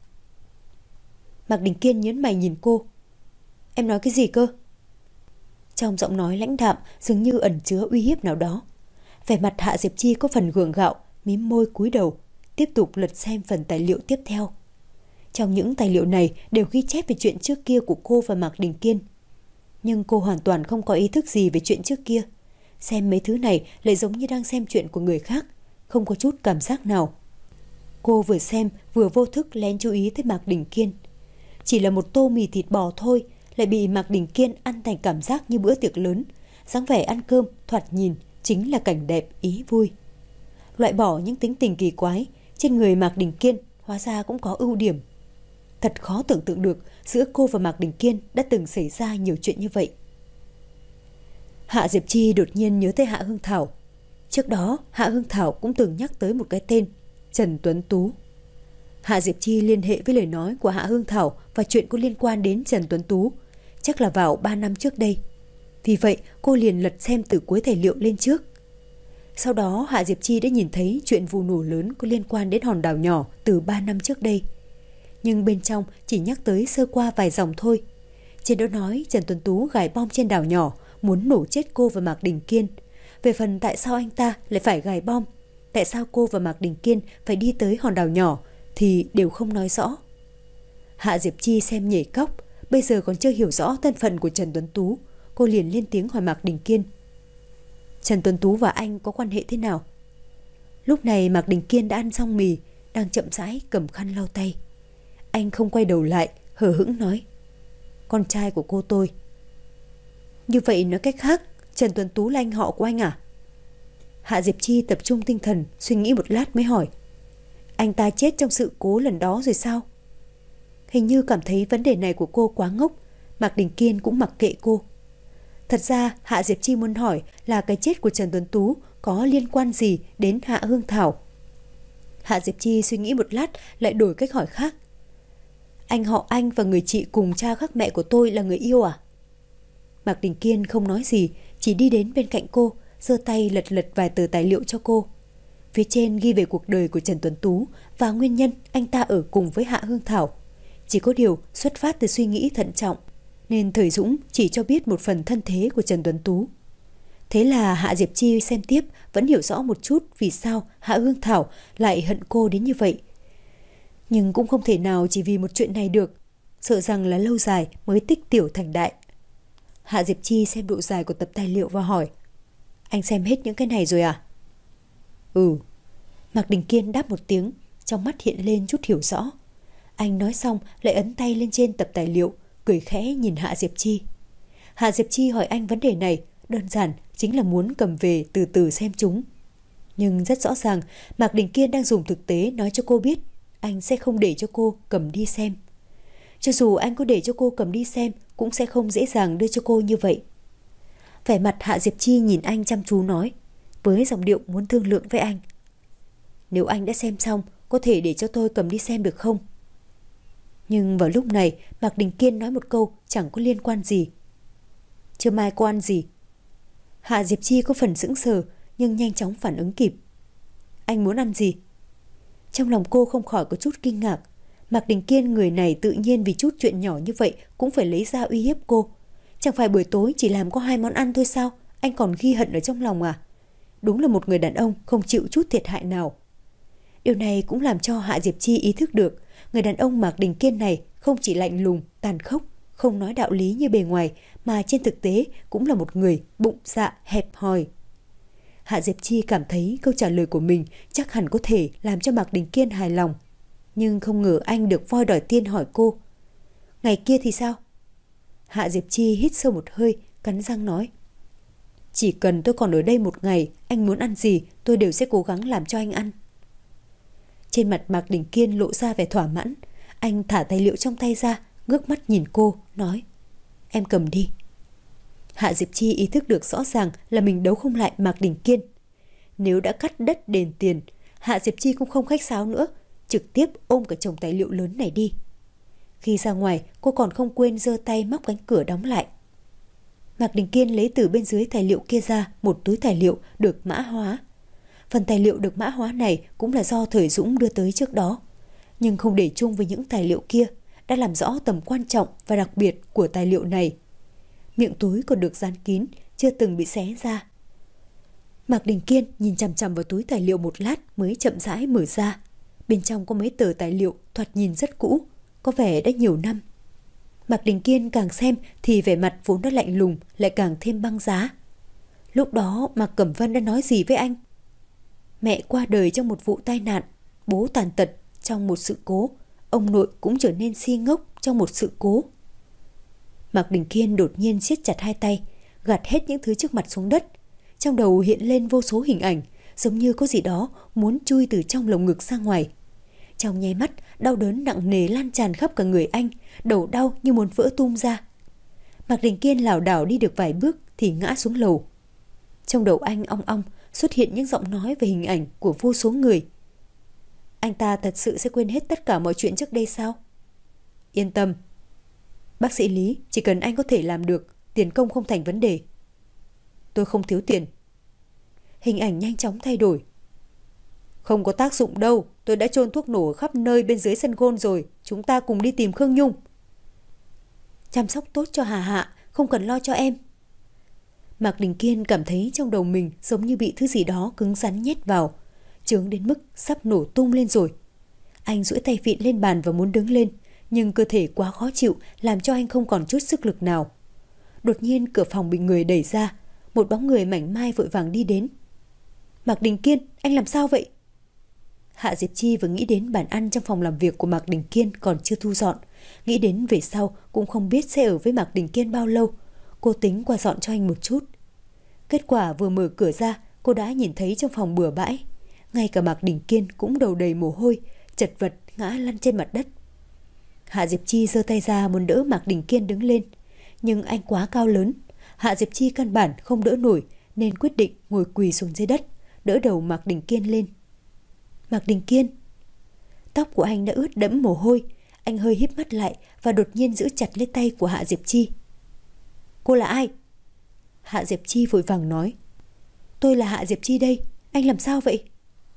Mạc Đình Kiên nhớn mày nhìn cô. "Em nói cái gì cơ?" Trong giọng nói lãnh đạm dường như ẩn chứa uy hiếp nào đó. Vẻ mặt Hạ Diệp Chi có phần gượng gạo, mím môi cúi đầu, tiếp tục lật xem phần tài liệu tiếp theo. Trong những tài liệu này đều ghi chép về chuyện trước kia của cô và Mạc Đình Kiên. Nhưng cô hoàn toàn không có ý thức gì về chuyện trước kia. Xem mấy thứ này lại giống như đang xem chuyện của người khác, không có chút cảm giác nào. Cô vừa xem vừa vô thức lén chú ý tới Mạc Đình Kiên. Chỉ là một tô mì thịt bò thôi, lại bị Mạc Đình Kiên ăn thành cảm giác như bữa tiệc lớn. Dáng vẻ ăn cơm thoạt nhìn chính là cảnh đẹp ý vui. Loại bỏ những tính tình kỳ quái, trên người Mạc Đình Kiên hóa ra cũng có ưu điểm. Thật khó tưởng tượng được giữa cô và Mạc Đình Kiên đã từng xảy ra nhiều chuyện như vậy. Hạ Diệp Chi đột nhiên nhớ tới Hạ Hương Thảo. Trước đó Hạ Hương Thảo cũng từng nhắc tới một cái tên, Trần Tuấn Tú. Hạ Diệp Chi liên hệ với lời nói của Hạ Hương Thảo và chuyện có liên quan đến Trần Tuấn Tú, chắc là vào ba năm trước đây. Vì vậy cô liền lật xem từ cuối tài liệu lên trước. Sau đó Hạ Diệp Chi đã nhìn thấy chuyện vụ nổ lớn có liên quan đến hòn đảo nhỏ từ ba năm trước đây. Nhưng bên trong chỉ nhắc tới sơ qua vài dòng thôi. Trên đó nói Trần Tuấn Tú gài bom trên đảo nhỏ, muốn nổ chết cô và Mạc Đình Kiên. Về phần tại sao anh ta lại phải gài bom, tại sao cô và Mạc Đình Kiên phải đi tới hòn đảo nhỏ thì đều không nói rõ. Hạ Diệp Chi xem nhảy cóc, bây giờ còn chưa hiểu rõ thân phận của Trần Tuấn Tú. Cô liền lên tiếng hỏi Mạc Đình Kiên: Trần Tuấn Tú và anh có quan hệ thế nào? Lúc này Mạc Đình Kiên đã ăn xong mì, đang chậm rãi cầm khăn lau tay. Anh không quay đầu lại, hờ hững nói: Con trai của cô tôi. Như vậy nói cách khác, Trần Tuấn Tú là anh họ của anh à? Hạ Diệp Chi tập trung tinh thần, suy nghĩ một lát mới hỏi: Anh ta chết trong sự cố lần đó rồi sao? Hình như cảm thấy vấn đề này của cô quá ngốc, Mạc Đình Kiên cũng mặc kệ cô. Thật ra Hạ Diệp Chi muốn hỏi là cái chết của Trần Tuấn Tú có liên quan gì đến Hạ Hương Thảo. Hạ Diệp Chi suy nghĩ một lát lại đổi cách hỏi khác: Anh họ anh và người chị cùng cha khác mẹ của tôi là người yêu à? Mạc Đình Kiên không nói gì, chỉ đi đến bên cạnh cô, giơ tay lật lật vài tờ tài liệu cho cô. Phía trên ghi về cuộc đời của Trần Tuấn Tú và nguyên nhân anh ta ở cùng với Hạ Hương Thảo. Chỉ có điều xuất phát từ suy nghĩ thận trọng, nên Thời Dũng chỉ cho biết một phần thân thế của Trần Tuấn Tú. Thế là Hạ Diệp Chi xem tiếp vẫn hiểu rõ một chút vì sao Hạ Hương Thảo lại hận cô đến như vậy. Nhưng cũng không thể nào chỉ vì một chuyện này được, sợ rằng là lâu dài mới tích tiểu thành đại. Hạ Diệp Chi xem độ dài của tập tài liệu và hỏi: Anh xem hết những cái này rồi à? Ừ. Mạc Đình Kiên đáp một tiếng, trong mắt hiện lên chút hiểu rõ. Anh nói xong lại ấn tay lên trên tập tài liệu, cười khẽ nhìn Hạ Diệp Chi. Hạ Diệp Chi hỏi anh vấn đề này đơn giản chính là muốn cầm về từ từ xem chúng. Nhưng rất rõ ràng Mạc Đình Kiên đang dùng thực tế nói cho cô biết anh sẽ không để cho cô cầm đi xem. Cho dù anh có để cho cô cầm đi xem cũng sẽ không dễ dàng đưa cho cô như vậy. Vẻ mặt Hạ Diệp Chi nhìn anh chăm chú nói, với giọng điệu muốn thương lượng với anh: Nếu anh đã xem xong, có thể để cho tôi cầm đi xem được không? Nhưng vào lúc này Mạc Đình Kiên nói một câu chẳng có liên quan gì: Chưa mai cô ăn gì? Hạ Diệp Chi có phần sững sờ nhưng nhanh chóng phản ứng kịp: Anh muốn ăn gì? Trong lòng cô không khỏi có chút kinh ngạc. Mạc Đình Kiên người này tự nhiên vì chút chuyện nhỏ như vậy cũng phải lấy ra uy hiếp cô. Chẳng phải buổi tối chỉ làm có hai món ăn thôi sao? Anh còn ghi hận ở trong lòng à? Đúng là một người đàn ông không chịu chút thiệt hại nào. Điều này cũng làm cho Hạ Diệp Chi ý thức được người đàn ông Mạc Đình Kiên này không chỉ lạnh lùng, tàn khốc, không nói đạo lý như bề ngoài, mà trên thực tế cũng là một người bụng dạ hẹp hòi. Hạ Diệp Chi cảm thấy câu trả lời của mình chắc hẳn có thể làm cho Mạc Đình Kiên hài lòng. Nhưng không ngờ anh được voi đòi tiên hỏi cô: Ngày kia thì sao? Hạ Diệp Chi hít sâu một hơi, cắn răng nói: Chỉ cần tôi còn ở đây một ngày, anh muốn ăn gì tôi đều sẽ cố gắng làm cho anh ăn. Trên mặt Mạc Đình Kiên lộ ra vẻ thỏa mãn. Anh thả tài liệu trong tay ra, ngước mắt nhìn cô, nói: Em cầm đi. Hạ Diệp Chi ý thức được rõ ràng là mình đấu không lại Mạc Đình Kiên. Nếu đã cắt đất đền tiền, Hạ Diệp Chi cũng không khách sáo nữa, trực tiếp ôm cả chồng tài liệu lớn này đi. Khi ra ngoài, cô còn không quên giơ tay móc cánh cửa đóng lại. Mạc Đình Kiên lấy từ bên dưới tài liệu kia ra một túi tài liệu được mã hóa. Phần tài liệu được mã hóa này cũng là do Thời Dũng đưa tới trước đó, nhưng không để chung với những tài liệu kia, đã làm rõ tầm quan trọng và đặc biệt của tài liệu này. Miệng túi còn được dán kín, chưa từng bị xé ra. Mạc Đình Kiên nhìn chằm chằm vào túi tài liệu một lát mới chậm rãi mở ra. Bên trong có mấy tờ tài liệu thoạt nhìn rất cũ, có vẻ đã nhiều năm. Mạc Đình Kiên càng xem thì vẻ mặt vốn đã lạnh lùng lại càng thêm băng giá. Lúc đó Mạc Cẩm Vân đã nói gì với anh? Mẹ qua đời trong một vụ tai nạn, bố tàn tật trong một sự cố, ông nội cũng trở nên si ngốc trong một sự cố. Mạc Đình Kiên đột nhiên siết chặt hai tay, gạt hết những thứ trước mặt xuống đất. Trong đầu hiện lên vô số hình ảnh, giống như có gì đó muốn chui từ trong lồng ngực ra ngoài. Trong nháy mắt, đau đớn nặng nề lan tràn khắp cả người anh, đầu đau như muốn vỡ tung ra. Mạc Đình Kiên lảo đảo đi được vài bước thì ngã xuống lầu. Trong đầu anh ong ong xuất hiện những giọng nói về hình ảnh của vô số người. Anh ta thật sự sẽ quên hết tất cả mọi chuyện trước đây sao? Yên tâm, bác sĩ Lý, chỉ cần anh có thể làm được, tiền công không thành vấn đề. Tôi không thiếu tiền. hình ảnh nhanh chóng thay đổi. Không có tác dụng đâu, tôi đã chôn thuốc nổ khắp nơi bên dưới sân gôn rồi, chúng ta cùng đi tìm Khương Nhung. Chăm sóc tốt cho Hà Hạ, không cần lo cho em. Mạc Đình Kiên cảm thấy trong đầu mình giống như bị thứ gì đó cứng rắn nhét vào, chướng đến mức sắp nổ tung lên rồi. Anh duỗi tay vịn lên bàn và muốn đứng lên, nhưng cơ thể quá khó chịu làm cho anh không còn chút sức lực nào. Đột nhiên cửa phòng bị người đẩy ra, một bóng người mảnh mai vội vàng đi đến. Mạc Đình Kiên, anh làm sao vậy? Hạ Diệp Chi vừa nghĩ đến bàn ăn trong phòng làm việc của Mạc Đình Kiên còn chưa thu dọn, nghĩ đến về sau cũng không biết sẽ ở với Mạc Đình Kiên bao lâu. Cô tính qua dọn cho anh một chút. Kết quả vừa mở cửa ra, cô đã nhìn thấy trong phòng bừa bãi. Ngay cả Mạc Đình Kiên cũng đầu đầy mồ hôi, chật vật ngã lăn trên mặt đất. Hạ Diệp Chi giơ tay ra muốn đỡ Mạc Đình Kiên đứng lên, nhưng anh quá cao lớn, Hạ Diệp Chi căn bản không đỡ nổi nên quyết định ngồi quỳ xuống dưới đất, đỡ đầu Mạc Đình Kiên lên. Mạc Đình Kiên. Tóc của anh đã ướt đẫm mồ hôi, anh hơi híp mắt lại và đột nhiên giữ chặt lấy tay của Hạ Diệp Chi. Cô là ai? Hạ Diệp Chi vội vàng nói. Tôi là Hạ Diệp Chi đây, anh làm sao vậy?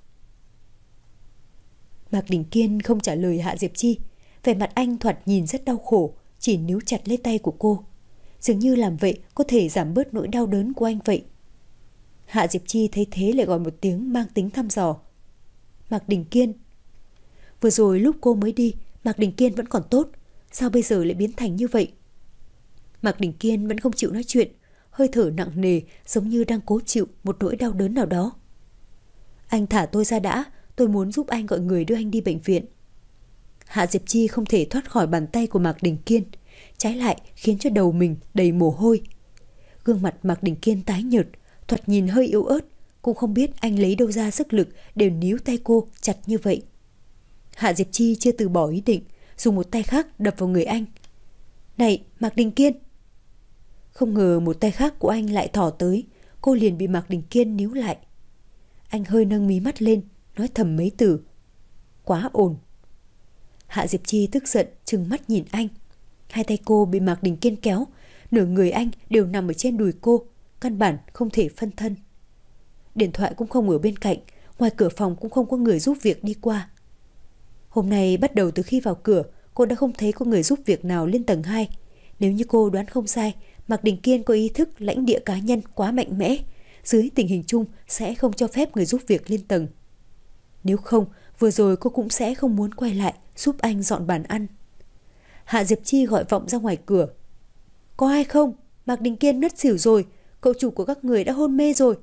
Mạc Đình Kiên không trả lời Hạ Diệp Chi, vẻ mặt anh thoạt nhìn rất đau khổ, chỉ níu chặt lấy tay của cô. Dường như làm vậy có thể giảm bớt nỗi đau đớn của anh vậy. Hạ Diệp Chi thấy thế lại gọi một tiếng mang tính thăm dò. Mạc Đình Kiên. Vừa rồi lúc cô mới đi, Mạc Đình Kiên vẫn còn tốt, sao bây giờ lại biến thành như vậy? Mạc Đình Kiên vẫn không chịu nói chuyện, hơi thở nặng nề giống như đang cố chịu một nỗi đau đớn nào đó. Anh thả tôi ra đã, tôi muốn giúp anh gọi người đưa anh đi bệnh viện. Hạ Diệp Chi không thể thoát khỏi bàn tay của Mạc Đình Kiên, trái lại khiến cho đầu mình đầy mồ hôi. Gương mặt Mạc Đình Kiên tái nhợt, thoạt nhìn hơi yếu ớt, cũng không biết anh lấy đâu ra sức lực để níu tay cô chặt như vậy. Hạ Diệp Chi chưa từ bỏ ý định, dùng một tay khác đập vào người anh. Này, Mạc Đình Kiên! Không ngờ một tay khác của anh lại thò tới, cô liền bị Mạc Đình Kiên níu lại. Anh hơi nâng mí mắt lên, nói thầm mấy từ. Quá ồn. Hạ Diệp Chi tức giận trừng mắt nhìn anh. Hai tay cô bị Mạc Đình Kiên kéo, nửa người anh đều nằm ở trên đùi cô, căn bản không thể phân thân. Điện thoại cũng không ở bên cạnh, ngoài cửa phòng cũng không có người giúp việc đi qua. Hôm nay bắt đầu từ khi vào cửa, cô đã không thấy có người giúp việc nào lên tầng hai. Nếu như cô đoán không sai, Mạc Đình Kiên có ý thức lãnh địa cá nhân quá mạnh mẽ, dưới tình hình chung sẽ không cho phép người giúp việc lên tầng. Nếu không, vừa rồi cô cũng sẽ không muốn quay lại giúp anh dọn bàn ăn. Hạ Diệp Chi gọi vọng ra ngoài cửa. Có ai không? Mạc Đình Kiên ngất xỉu rồi, cậu chủ của các người đã hôn mê rồi.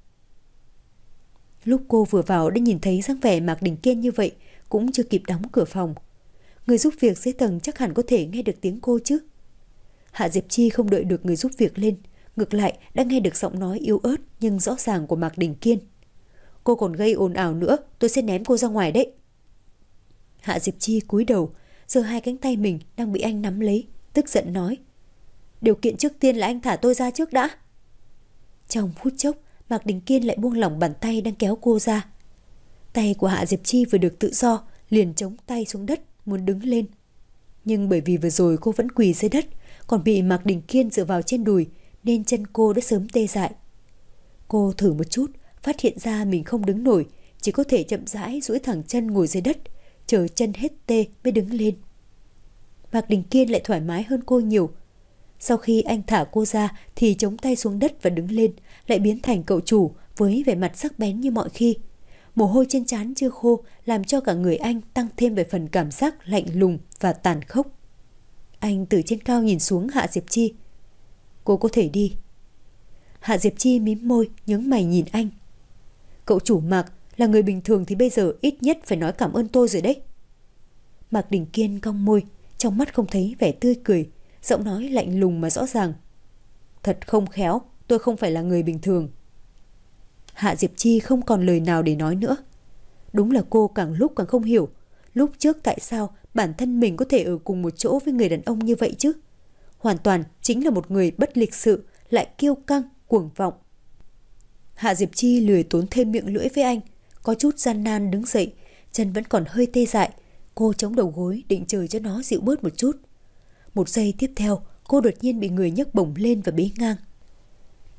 Lúc cô vừa vào đã nhìn thấy dáng vẻ Mạc Đình Kiên như vậy, cũng chưa kịp đóng cửa phòng. Người giúp việc dưới tầng chắc hẳn có thể nghe được tiếng cô chứ. Hạ Diệp Chi không đợi được người giúp việc lên, ngược lại đã nghe được giọng nói yếu ớt nhưng rõ ràng của Mạc Đình Kiên. Cô còn gây ồn ào nữa, tôi sẽ ném cô ra ngoài đấy. Hạ Diệp Chi cúi đầu, giơ hai cánh tay mình đang bị anh nắm lấy, tức giận nói. Điều kiện trước tiên là anh thả tôi ra trước đã. Trong phút chốc, Mạc Đình Kiên lại buông lỏng bàn tay đang kéo cô ra. Tay của Hạ Diệp Chi vừa được tự do, liền chống tay xuống đất, muốn đứng lên. Nhưng bởi vì vừa rồi cô vẫn quỳ dưới đất, còn bị Mạc Đình Kiên dựa vào trên đùi, nên chân cô đã sớm tê dại. Cô thử một chút, phát hiện ra mình không đứng nổi, chỉ có thể chậm rãi duỗi thẳng chân ngồi dưới đất, chờ chân hết tê mới đứng lên. Mạc Đình Kiên lại thoải mái hơn cô nhiều. Sau khi anh thả cô ra thì chống tay xuống đất và đứng lên, lại biến thành cậu chủ với vẻ mặt sắc bén như mọi khi. Mồ hôi trên trán chưa khô làm cho cả người anh tăng thêm vài phần cảm giác lạnh lùng và tàn khốc. Anh từ trên cao nhìn xuống Hạ Diệp Chi. Cô có thể đi. Hạ Diệp Chi mím môi, nhướng mày nhìn anh. Cậu chủ Mạc, là người bình thường thì bây giờ ít nhất phải nói cảm ơn tôi rồi đấy. Mạc Đình Kiên cong môi, trong mắt không thấy vẻ tươi cười, giọng nói lạnh lùng mà rõ ràng. Thật không khéo, tôi không phải là người bình thường. Hạ Diệp Chi không còn lời nào để nói nữa. Đúng là cô càng lúc càng không hiểu, lúc trước tại sao bản thân mình có thể ở cùng một chỗ với người đàn ông như vậy chứ. Hoàn toàn chính là một người bất lịch sự, lại kiêu căng, cuồng vọng. Hạ Diệp Chi lười tốn thêm miệng lưỡi với anh, có chút gian nan đứng dậy, chân vẫn còn hơi tê dại. Cô chống đầu gối định chờ cho nó dịu bớt một chút. Một giây tiếp theo, cô đột nhiên bị người nhấc bổng lên và bế ngang.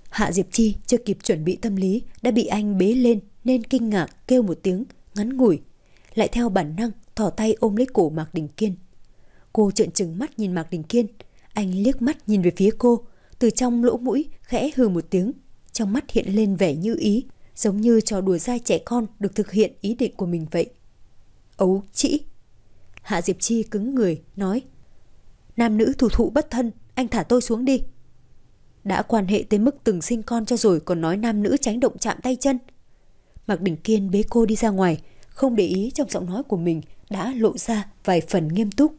Hạ Diệp Chi chưa kịp chuẩn bị tâm lý đã bị anh bế lên nên kinh ngạc kêu một tiếng ngắn ngủi, lại theo bản năng thò tay ôm lấy cổ Mạc Đình Kiên. Cô trợn trừng mắt nhìn Mạc Đình Kiên, anh liếc mắt nhìn về phía cô, từ trong lỗ mũi khẽ hừ một tiếng, trong mắt hiện lên vẻ như ý, giống như trò đùa dai trẻ con được thực hiện ý định của mình vậy. Ấu trĩ! Hạ Diệp Chi cứng người nói, nam nữ thủ thụ bất thân, anh thả tôi xuống đi. Đã quan hệ tới mức từng sinh con cho rồi còn nói nam nữ tránh động chạm tay chân. Mạc Đình Kiên bế cô đi ra ngoài, không để ý trong giọng nói của mình đã lộ ra vài phần nghiêm túc.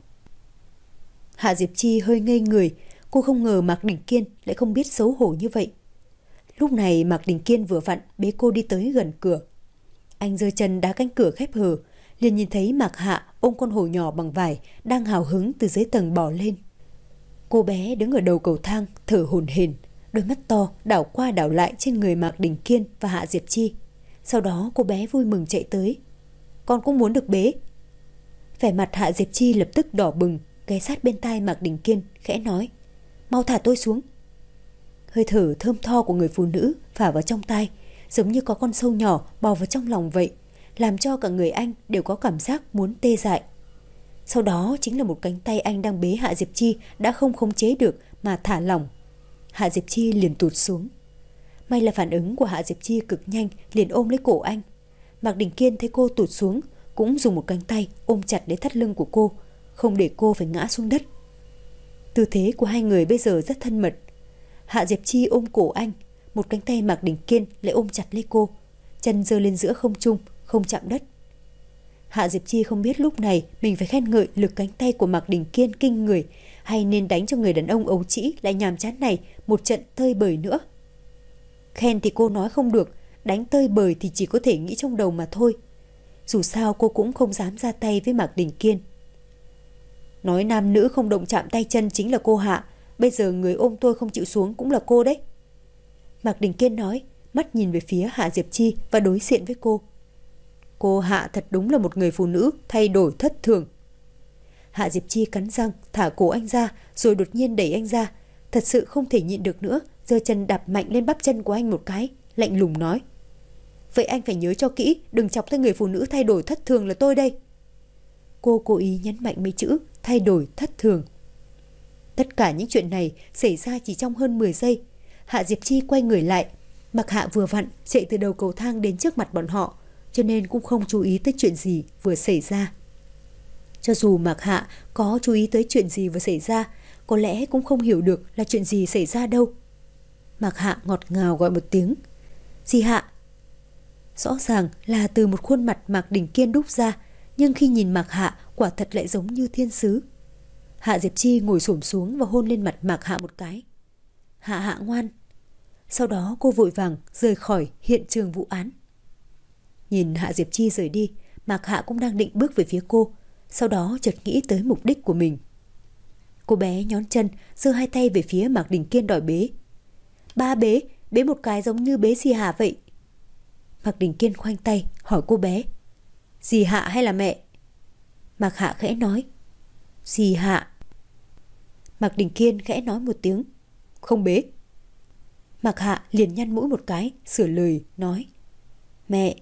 Hạ Diệp Chi hơi ngây người, cô không ngờ Mạc Đình Kiên lại không biết xấu hổ như vậy. Lúc này Mạc Đình Kiên vừa vặn bế cô đi tới gần cửa. Anh giơ chân đá cánh cửa khép hờ, liền nhìn thấy Mạc Hạ ôm con hổ nhỏ bằng vải đang hào hứng từ dưới tầng bò lên. Cô bé đứng ở đầu cầu thang thở hổn hển, đôi mắt to đảo qua đảo lại trên người Mạc Đình Kiên và Hạ Diệp Chi. Sau đó cô bé vui mừng chạy tới. Con cũng muốn được bế. Vẻ mặt Hạ Diệp Chi lập tức đỏ bừng, ghé sát bên tai Mạc Đình Kiên khẽ nói, mau thả tôi xuống. Hơi thở thơm tho của người phụ nữ phả vào trong tai, giống như có con sâu nhỏ bò vào trong lòng vậy, làm cho cả người anh đều có cảm giác muốn tê dại. Sau đó chính là một cánh tay anh đang bế Hạ Diệp Chi đã không khống chế được mà thả lỏng. Hạ Diệp Chi liền tụt xuống. May là phản ứng của Hạ Diệp Chi cực nhanh, liền ôm lấy cổ anh. Mạc Đình Kiên thấy cô tụt xuống, cũng dùng một cánh tay ôm chặt lấy thắt lưng của cô, không để cô phải ngã xuống đất. Tư thế của hai người bây giờ rất thân mật. Hạ Diệp Chi ôm cổ anh, một cánh tay Mạc Đình Kiên lại ôm chặt lấy cô, chân giơ lên giữa không trung, không chạm đất. Hạ Diệp Chi không biết lúc này mình phải khen ngợi lực cánh tay của Mạc Đình Kiên kinh người, hay nên đánh cho người đàn ông ấu trĩ lại nhàm chán này một trận tơi bời nữa. Khen thì cô nói không được, đánh tơi bời thì chỉ có thể nghĩ trong đầu mà thôi. Dù sao cô cũng không dám ra tay với Mạc Đình Kiên. Nói nam nữ không động chạm tay chân chính là cô Hạ, bây giờ người ôm tôi không chịu xuống cũng là cô đấy. Mạc Đình Kiên nói, mắt nhìn về phía Hạ Diệp Chi và đối diện với cô. Cô Hạ thật đúng là một người phụ nữ thay đổi thất thường. Hạ Diệp Chi cắn răng thả cổ anh ra, rồi đột nhiên đẩy anh ra, thật sự không thể nhịn được nữa, giơ chân đạp mạnh lên bắp chân của anh một cái, lạnh lùng nói, vậy anh phải nhớ cho kỹ, đừng chọc tới người phụ nữ thay đổi thất thường là tôi đây. Cô cố ý nhấn mạnh mấy chữ thay đổi thất thường. Tất cả những chuyện này xảy ra chỉ trong hơn mười giây. Hạ Diệp Chi quay người lại, Mạc Hạ vừa vặn chạy từ đầu cầu thang đến trước mặt bọn họ, cho nên cũng không chú ý tới chuyện gì vừa xảy ra. Cho dù Mạc Hạ có chú ý tới chuyện gì vừa xảy ra, có lẽ cũng không hiểu được là chuyện gì xảy ra đâu. Mạc Hạ ngọt ngào gọi một tiếng, dì Hạ. Rõ ràng là từ một khuôn mặt Mạc Đình Kiên đúc ra, nhưng khi nhìn Mạc Hạ quả thật lại giống như thiên sứ. Hạ Diệp Chi ngồi xổm xuống và hôn lên mặt Mạc Hạ một cái. Hạ Hạ ngoan. Sau đó cô vội vàng rời khỏi hiện trường vụ án. Nhìn Hạ Diệp Chi rời đi, Mạc Hạ cũng đang định bước về phía cô, sau đó chợt nghĩ tới mục đích của mình. Cô bé nhón chân, giơ hai tay về phía Mạc Đình Kiên đòi bế. Ba bế, bế một cái giống như bế dì Hạ vậy. Mạc Đình Kiên khoanh tay hỏi cô bé, dì Hạ hay là mẹ? Mạc Hạ khẽ nói, dì Hạ. Mạc Đình Kiên khẽ nói một tiếng, không bế. Mạc Hạ liền nhăn mũi một cái, sửa lời nói, mẹ.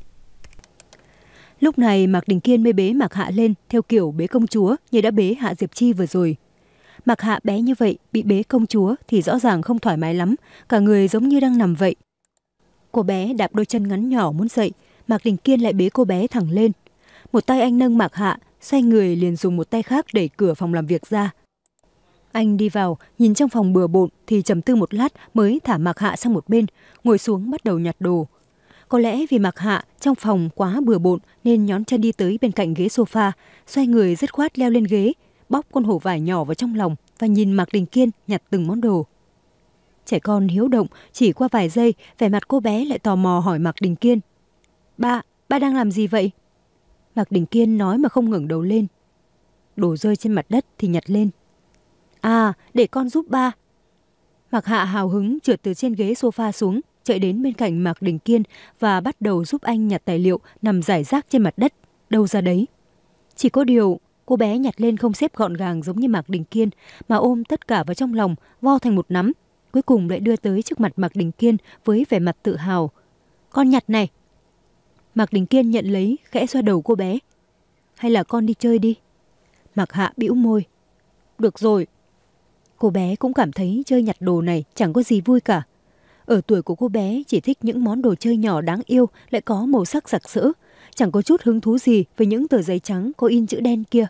Lúc này Mạc Đình Kiên mới bế Mạc Hạ lên theo kiểu bế công chúa như đã bế Hạ Diệp Chi vừa rồi. Mạc Hạ bé như vậy bị bế công chúa thì rõ ràng không thoải mái lắm, cả người giống như đang nằm vậy. Cô bé đạp đôi chân ngắn nhỏ muốn dậy, Mạc Đình Kiên lại bế cô bé thẳng lên. Một tay anh nâng Mạc Hạ, xoay người liền dùng một tay khác đẩy cửa phòng làm việc ra. Anh đi vào, nhìn trong phòng bừa bộn thì trầm tư một lát mới thả Mạc Hạ sang một bên, ngồi xuống bắt đầu nhặt đồ. Có lẽ vì Mạc Hạ trong phòng quá bừa bộn nên nhón chân đi tới bên cạnh ghế sofa, xoay người dứt khoát leo lên ghế, bóc con hổ vải nhỏ vào trong lòng và nhìn Mạc Đình Kiên nhặt từng món đồ. Trẻ con hiếu động, chỉ qua vài giây, vẻ mặt cô bé lại tò mò hỏi Mạc Đình Kiên. Ba, ba đang làm gì vậy? Mạc Đình Kiên nói mà không ngẩng đầu lên. Đồ rơi trên mặt đất thì nhặt lên. À, để con giúp ba. Mạc Hạ hào hứng trượt từ trên ghế sofa xuống, chạy đến bên cạnh Mạc Đình Kiên và bắt đầu giúp anh nhặt tài liệu nằm rải rác trên mặt đất, đâu ra đấy. Chỉ có điều, cô bé nhặt lên không xếp gọn gàng giống như Mạc Đình Kiên, mà ôm tất cả vào trong lòng, vo thành một nắm. cuối cùng lại đưa tới trước mặt Mạc Đình Kiên với vẻ mặt tự hào. Con nhặt này. Mạc Đình Kiên nhận lấy, khẽ xoa đầu cô bé. Hay là con đi chơi đi. Mạc Hạ bĩu môi. Được rồi. Cô bé cũng cảm thấy chơi nhặt đồ này chẳng có gì vui cả. Ở tuổi của cô bé chỉ thích những món đồ chơi nhỏ đáng yêu lại có màu sắc sặc sỡ, chẳng có chút hứng thú gì với những tờ giấy trắng có in chữ đen kia.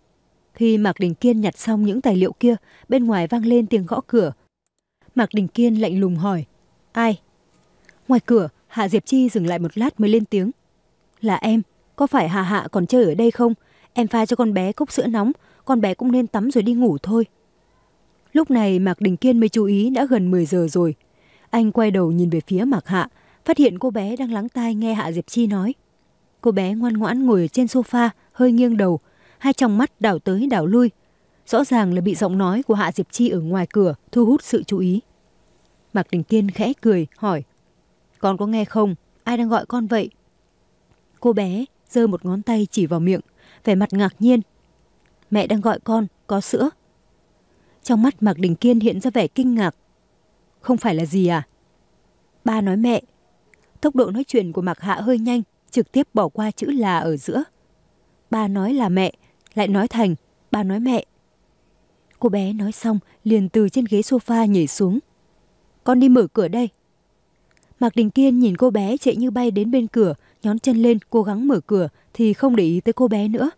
Khi Mạc Đình Kiên nhặt xong những tài liệu kia, bên ngoài vang lên tiếng gõ cửa. Mạc Đình Kiên lạnh lùng hỏi. Ai? Ngoài cửa, Hạ Diệp Chi dừng lại một lát mới lên tiếng. Là em, có phải Hạ Hạ còn chơi ở đây không? Em pha cho con bé cốc sữa nóng, con bé cũng nên tắm rồi đi ngủ thôi. Lúc này Mạc Đình Kiên mới chú ý đã gần mười giờ rồi. Anh quay đầu nhìn về phía Mạc Hạ, phát hiện cô bé đang lắng tai nghe Hạ Diệp Chi nói. Cô bé ngoan ngoãn ngồi ở trên sofa, hơi nghiêng đầu, hai tròng mắt đảo tới đảo lui. Rõ ràng là bị giọng nói của Hạ Diệp Chi ở ngoài cửa thu hút sự chú ý. Mạc Đình Kiên khẽ cười, hỏi. Con có nghe không? Ai đang gọi con vậy? Cô bé giơ một ngón tay chỉ vào miệng, vẻ mặt ngạc nhiên. Mẹ đang gọi con, có sữa. Trong mắt Mạc Đình Kiên hiện ra vẻ kinh ngạc. Không phải là gì à? Ba nói mẹ. Tốc độ nói chuyện của Mạc Hạ hơi nhanh, trực tiếp bỏ qua chữ là ở giữa. Ba nói là mẹ, lại nói thành ba nói mẹ. Cô bé nói xong liền từ trên ghế sofa nhảy xuống. Con đi mở cửa đây. Mạc Đình Kiên nhìn cô bé chạy như bay đến bên cửa, nhón chân lên cố gắng mở cửa thì không để ý tới cô bé nữa.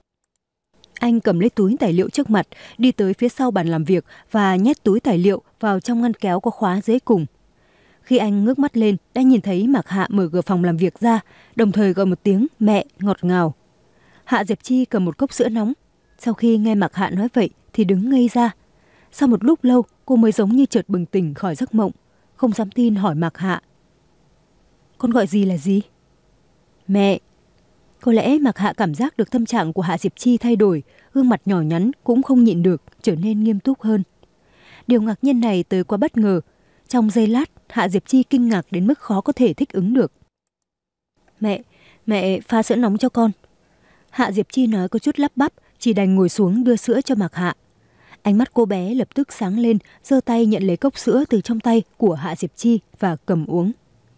Anh cầm lấy túi tài liệu trước mặt, đi tới phía sau bàn làm việc và nhét túi tài liệu vào trong ngăn kéo có khóa dưới cùng. Khi anh ngước mắt lên, đã nhìn thấy Mạc Hạ mở cửa phòng làm việc ra, đồng thời gọi một tiếng mẹ ngọt ngào. Hạ Diệp Chi cầm một cốc sữa nóng. Sau khi nghe Mạc Hạ nói vậy thì đứng ngây ra. Sau một lúc lâu, cô mới giống như chợt bừng tỉnh khỏi giấc mộng, không dám tin hỏi Mạc Hạ. Con gọi gì là gì? Mẹ. Có lẽ Mạc Hạ cảm giác được tâm trạng của Hạ Diệp Chi thay đổi, gương mặt nhỏ nhắn cũng không nhịn được, trở nên nghiêm túc hơn. Điều ngạc nhiên này tới quá bất ngờ. Trong giây lát, Hạ Diệp Chi kinh ngạc đến mức khó có thể thích ứng được. Mẹ, mẹ pha sữa nóng cho con. Hạ Diệp Chi nói có chút lắp bắp, chỉ đành ngồi xuống đưa sữa cho Mạc Hạ. Ánh mắt cô bé lập tức sáng lên, giơ tay nhận lấy cốc sữa từ trong tay của Hạ Diệp Chi và cầm uống.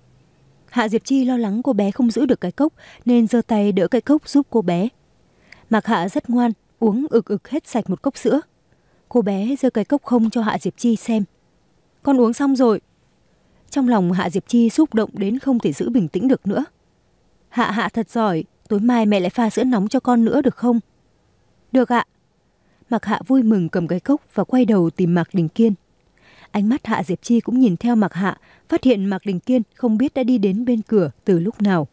Hạ Diệp Chi lo lắng cô bé không giữ được cái cốc nên giơ tay đỡ cái cốc giúp cô bé. Mạc Hạ rất ngoan, uống ực ực hết sạch một cốc sữa. Cô bé giơ cái cốc không cho Hạ Diệp Chi xem. Con uống xong rồi. Trong lòng Hạ Diệp Chi xúc động đến không thể giữ bình tĩnh được nữa. Hạ Hạ thật giỏi, tối mai mẹ lại pha sữa nóng cho con nữa được không? Được ạ. Mạc Hạ vui mừng cầm cái cốc và quay đầu tìm Mạc Đình Kiên. Ánh mắt Hạ Diệp Chi cũng nhìn theo Mạc Hạ, phát hiện Mạc Đình Kiên không biết đã đi đến bên cửa từ lúc nào.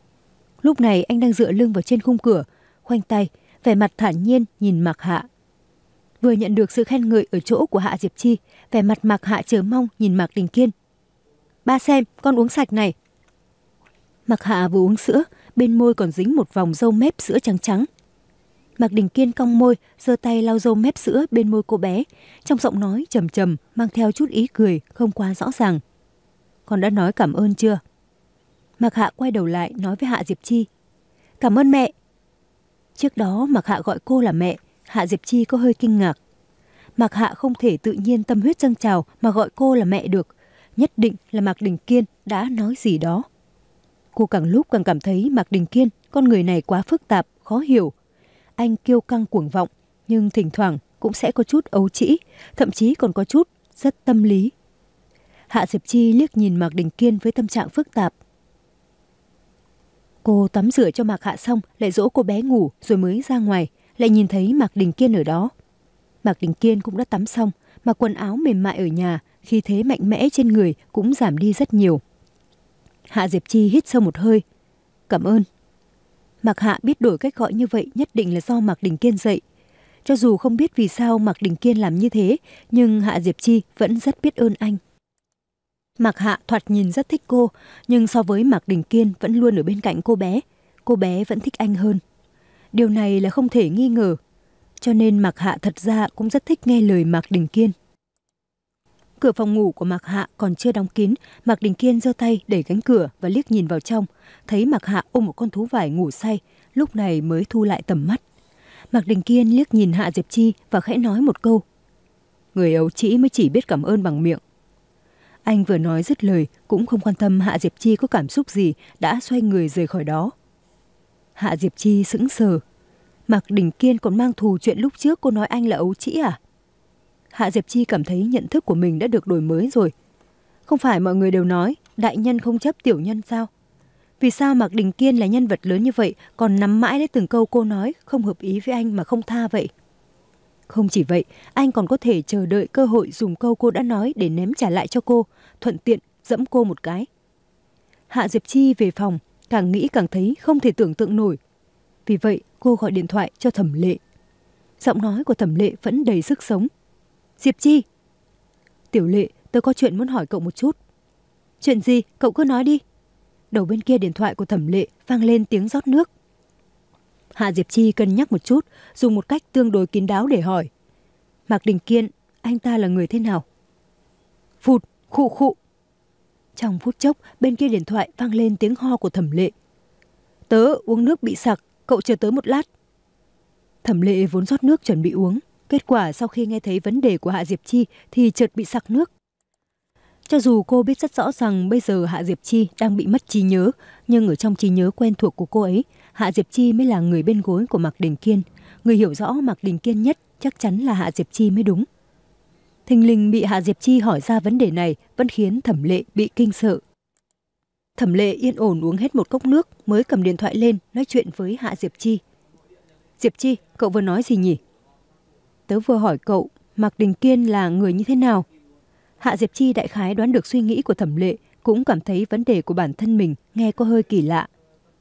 Lúc này anh đang dựa lưng vào trên khung cửa, khoanh tay, vẻ mặt thản nhiên nhìn Mạc Hạ. Vừa nhận được sự khen ngợi ở chỗ của Hạ Diệp Chi, vẻ mặt Mạc Hạ chờ mong nhìn Mạc Đình Kiên. Ba xem, con uống sạch này. Mạc Hạ vừa uống sữa, bên môi còn dính một vòng râu mép sữa trắng trắng. Mạc Đình Kiên cong môi, giơ tay lau râu mép sữa bên môi cô bé, trong giọng nói trầm trầm mang theo chút ý cười không quá rõ ràng. Con đã nói cảm ơn chưa? Mạc Hạ quay đầu lại nói với Hạ Diệp Chi. Cảm ơn mẹ. Trước đó Mạc Hạ gọi cô là mẹ, Hạ Diệp Chi có hơi kinh ngạc. Mạc Hạ không thể tự nhiên tâm huyết dâng trào mà gọi cô là mẹ được, nhất định là Mạc Đình Kiên đã nói gì đó. Cô càng lúc càng cảm thấy Mạc Đình Kiên, con người này quá phức tạp, khó hiểu. Anh kiêu căng cuồng vọng, nhưng thỉnh thoảng cũng sẽ có chút ấu trĩ, thậm chí còn có chút rất tâm lý. Hạ Diệp Chi liếc nhìn Mạc Đình Kiên với tâm trạng phức tạp. Cô tắm rửa cho Mạc Hạ xong, lại dỗ cô bé ngủ rồi mới ra ngoài, lại nhìn thấy Mạc Đình Kiên ở đó. Mạc Đình Kiên cũng đã tắm xong, mặc quần áo mềm mại ở nhà, khí thế mạnh mẽ trên người cũng giảm đi rất nhiều. Hạ Diệp Chi hít sâu một hơi. Cảm ơn. Mạc Hạ biết đổi cách gọi như vậy nhất định là do Mạc Đình Kiên dạy. Cho dù không biết vì sao Mạc Đình Kiên làm như thế, nhưng Hạ Diệp Chi vẫn rất biết ơn anh. Mạc Hạ thoạt nhìn rất thích cô, nhưng so với Mạc Đình Kiên vẫn luôn ở bên cạnh cô bé, cô bé vẫn thích anh hơn. Điều này là không thể nghi ngờ, cho nên Mạc Hạ thật ra cũng rất thích nghe lời Mạc Đình Kiên. Cửa phòng ngủ của Mạc Hạ còn chưa đóng kín, Mạc Đình Kiên giơ tay đẩy cánh cửa và liếc nhìn vào trong, thấy Mạc Hạ ôm một con thú vải ngủ say, lúc này mới thu lại tầm mắt. Mạc Đình Kiên liếc nhìn Hạ Diệp Chi và khẽ nói một câu. Người ấu trĩ mới chỉ biết cảm ơn bằng miệng. Anh vừa nói dứt lời, cũng không quan tâm Hạ Diệp Chi có cảm xúc gì, đã xoay người rời khỏi đó. Hạ Diệp Chi sững sờ. Mạc Đình Kiên còn mang thù chuyện lúc trước cô nói anh là ấu trĩ à? Hạ Diệp Chi cảm thấy nhận thức của mình đã được đổi mới rồi. Không phải mọi người đều nói đại nhân không chấp tiểu nhân sao? Vì sao Mạc Đình Kiên là nhân vật lớn như vậy còn nắm mãi lấy từng câu cô nói không hợp ý với anh mà không tha vậy? Không chỉ vậy, anh còn có thể chờ đợi cơ hội dùng câu cô đã nói để ném trả lại cho cô, thuận tiện dẫm cô một cái. Hạ Diệp Chi về phòng, càng nghĩ càng thấy không thể tưởng tượng nổi. Vì vậy, cô gọi điện thoại cho Thẩm Lệ. Giọng nói của Thẩm Lệ vẫn đầy sức sống. Diệp Chi! Tiểu Lệ, tôi có chuyện muốn hỏi cậu một chút. Chuyện gì? Cậu cứ nói đi. Đầu bên kia điện thoại của Thẩm Lệ vang lên tiếng rót nước. Hạ Diệp Chi cân nhắc một chút, dùng một cách tương đối kín đáo để hỏi. Mạc Đình Kiên, anh ta là người thế nào? Phụt, khụ khụ. Trong phút chốc, bên kia điện thoại vang lên tiếng ho của Thẩm Lệ. Tớ uống nước bị sặc, cậu chờ tớ một lát. Thẩm Lệ vốn rót nước chuẩn bị uống. Kết quả sau khi nghe thấy vấn đề của Hạ Diệp Chi thì chợt bị sặc nước. Cho dù cô biết rất rõ rằng bây giờ Hạ Diệp Chi đang bị mất trí nhớ, nhưng ở trong trí nhớ quen thuộc của cô ấy, Hạ Diệp Chi mới là người bên gối của Mạc Đình Kiên. Người hiểu rõ Mạc Đình Kiên nhất chắc chắn là Hạ Diệp Chi mới đúng. Thình lình bị Hạ Diệp Chi hỏi ra vấn đề này vẫn khiến Thẩm Lệ bị kinh sợ. Thẩm Lệ yên ổn uống hết một cốc nước mới cầm điện thoại lên nói chuyện với Hạ Diệp Chi. Diệp Chi, cậu vừa nói gì nhỉ? Tớ vừa hỏi cậu Mạc Đình Kiên là người như thế nào? Hạ Diệp Chi đại khái đoán được suy nghĩ của Thẩm Lệ, cũng cảm thấy vấn đề của bản thân mình nghe có hơi kỳ lạ.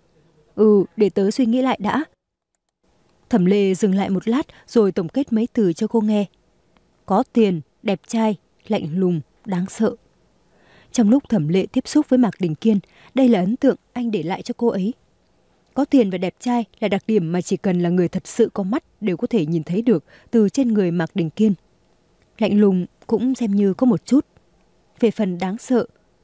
Ừ, để tớ suy nghĩ lại đã. Thẩm Lệ dừng lại một lát rồi tổng kết mấy từ cho cô nghe. Có tiền, đẹp trai, lạnh lùng, đáng sợ. Trong lúc Thẩm Lệ tiếp xúc với Mạc Đình Kiên, đây là ấn tượng anh để lại cho cô ấy. Có tiền và đẹp trai là đặc điểm mà chỉ cần là người thật sự có mắt đều có thể nhìn thấy được từ trên người Mạc Đình Kiên. Lạnh lùng cũng xem như có một chút. Về phần đáng sợ,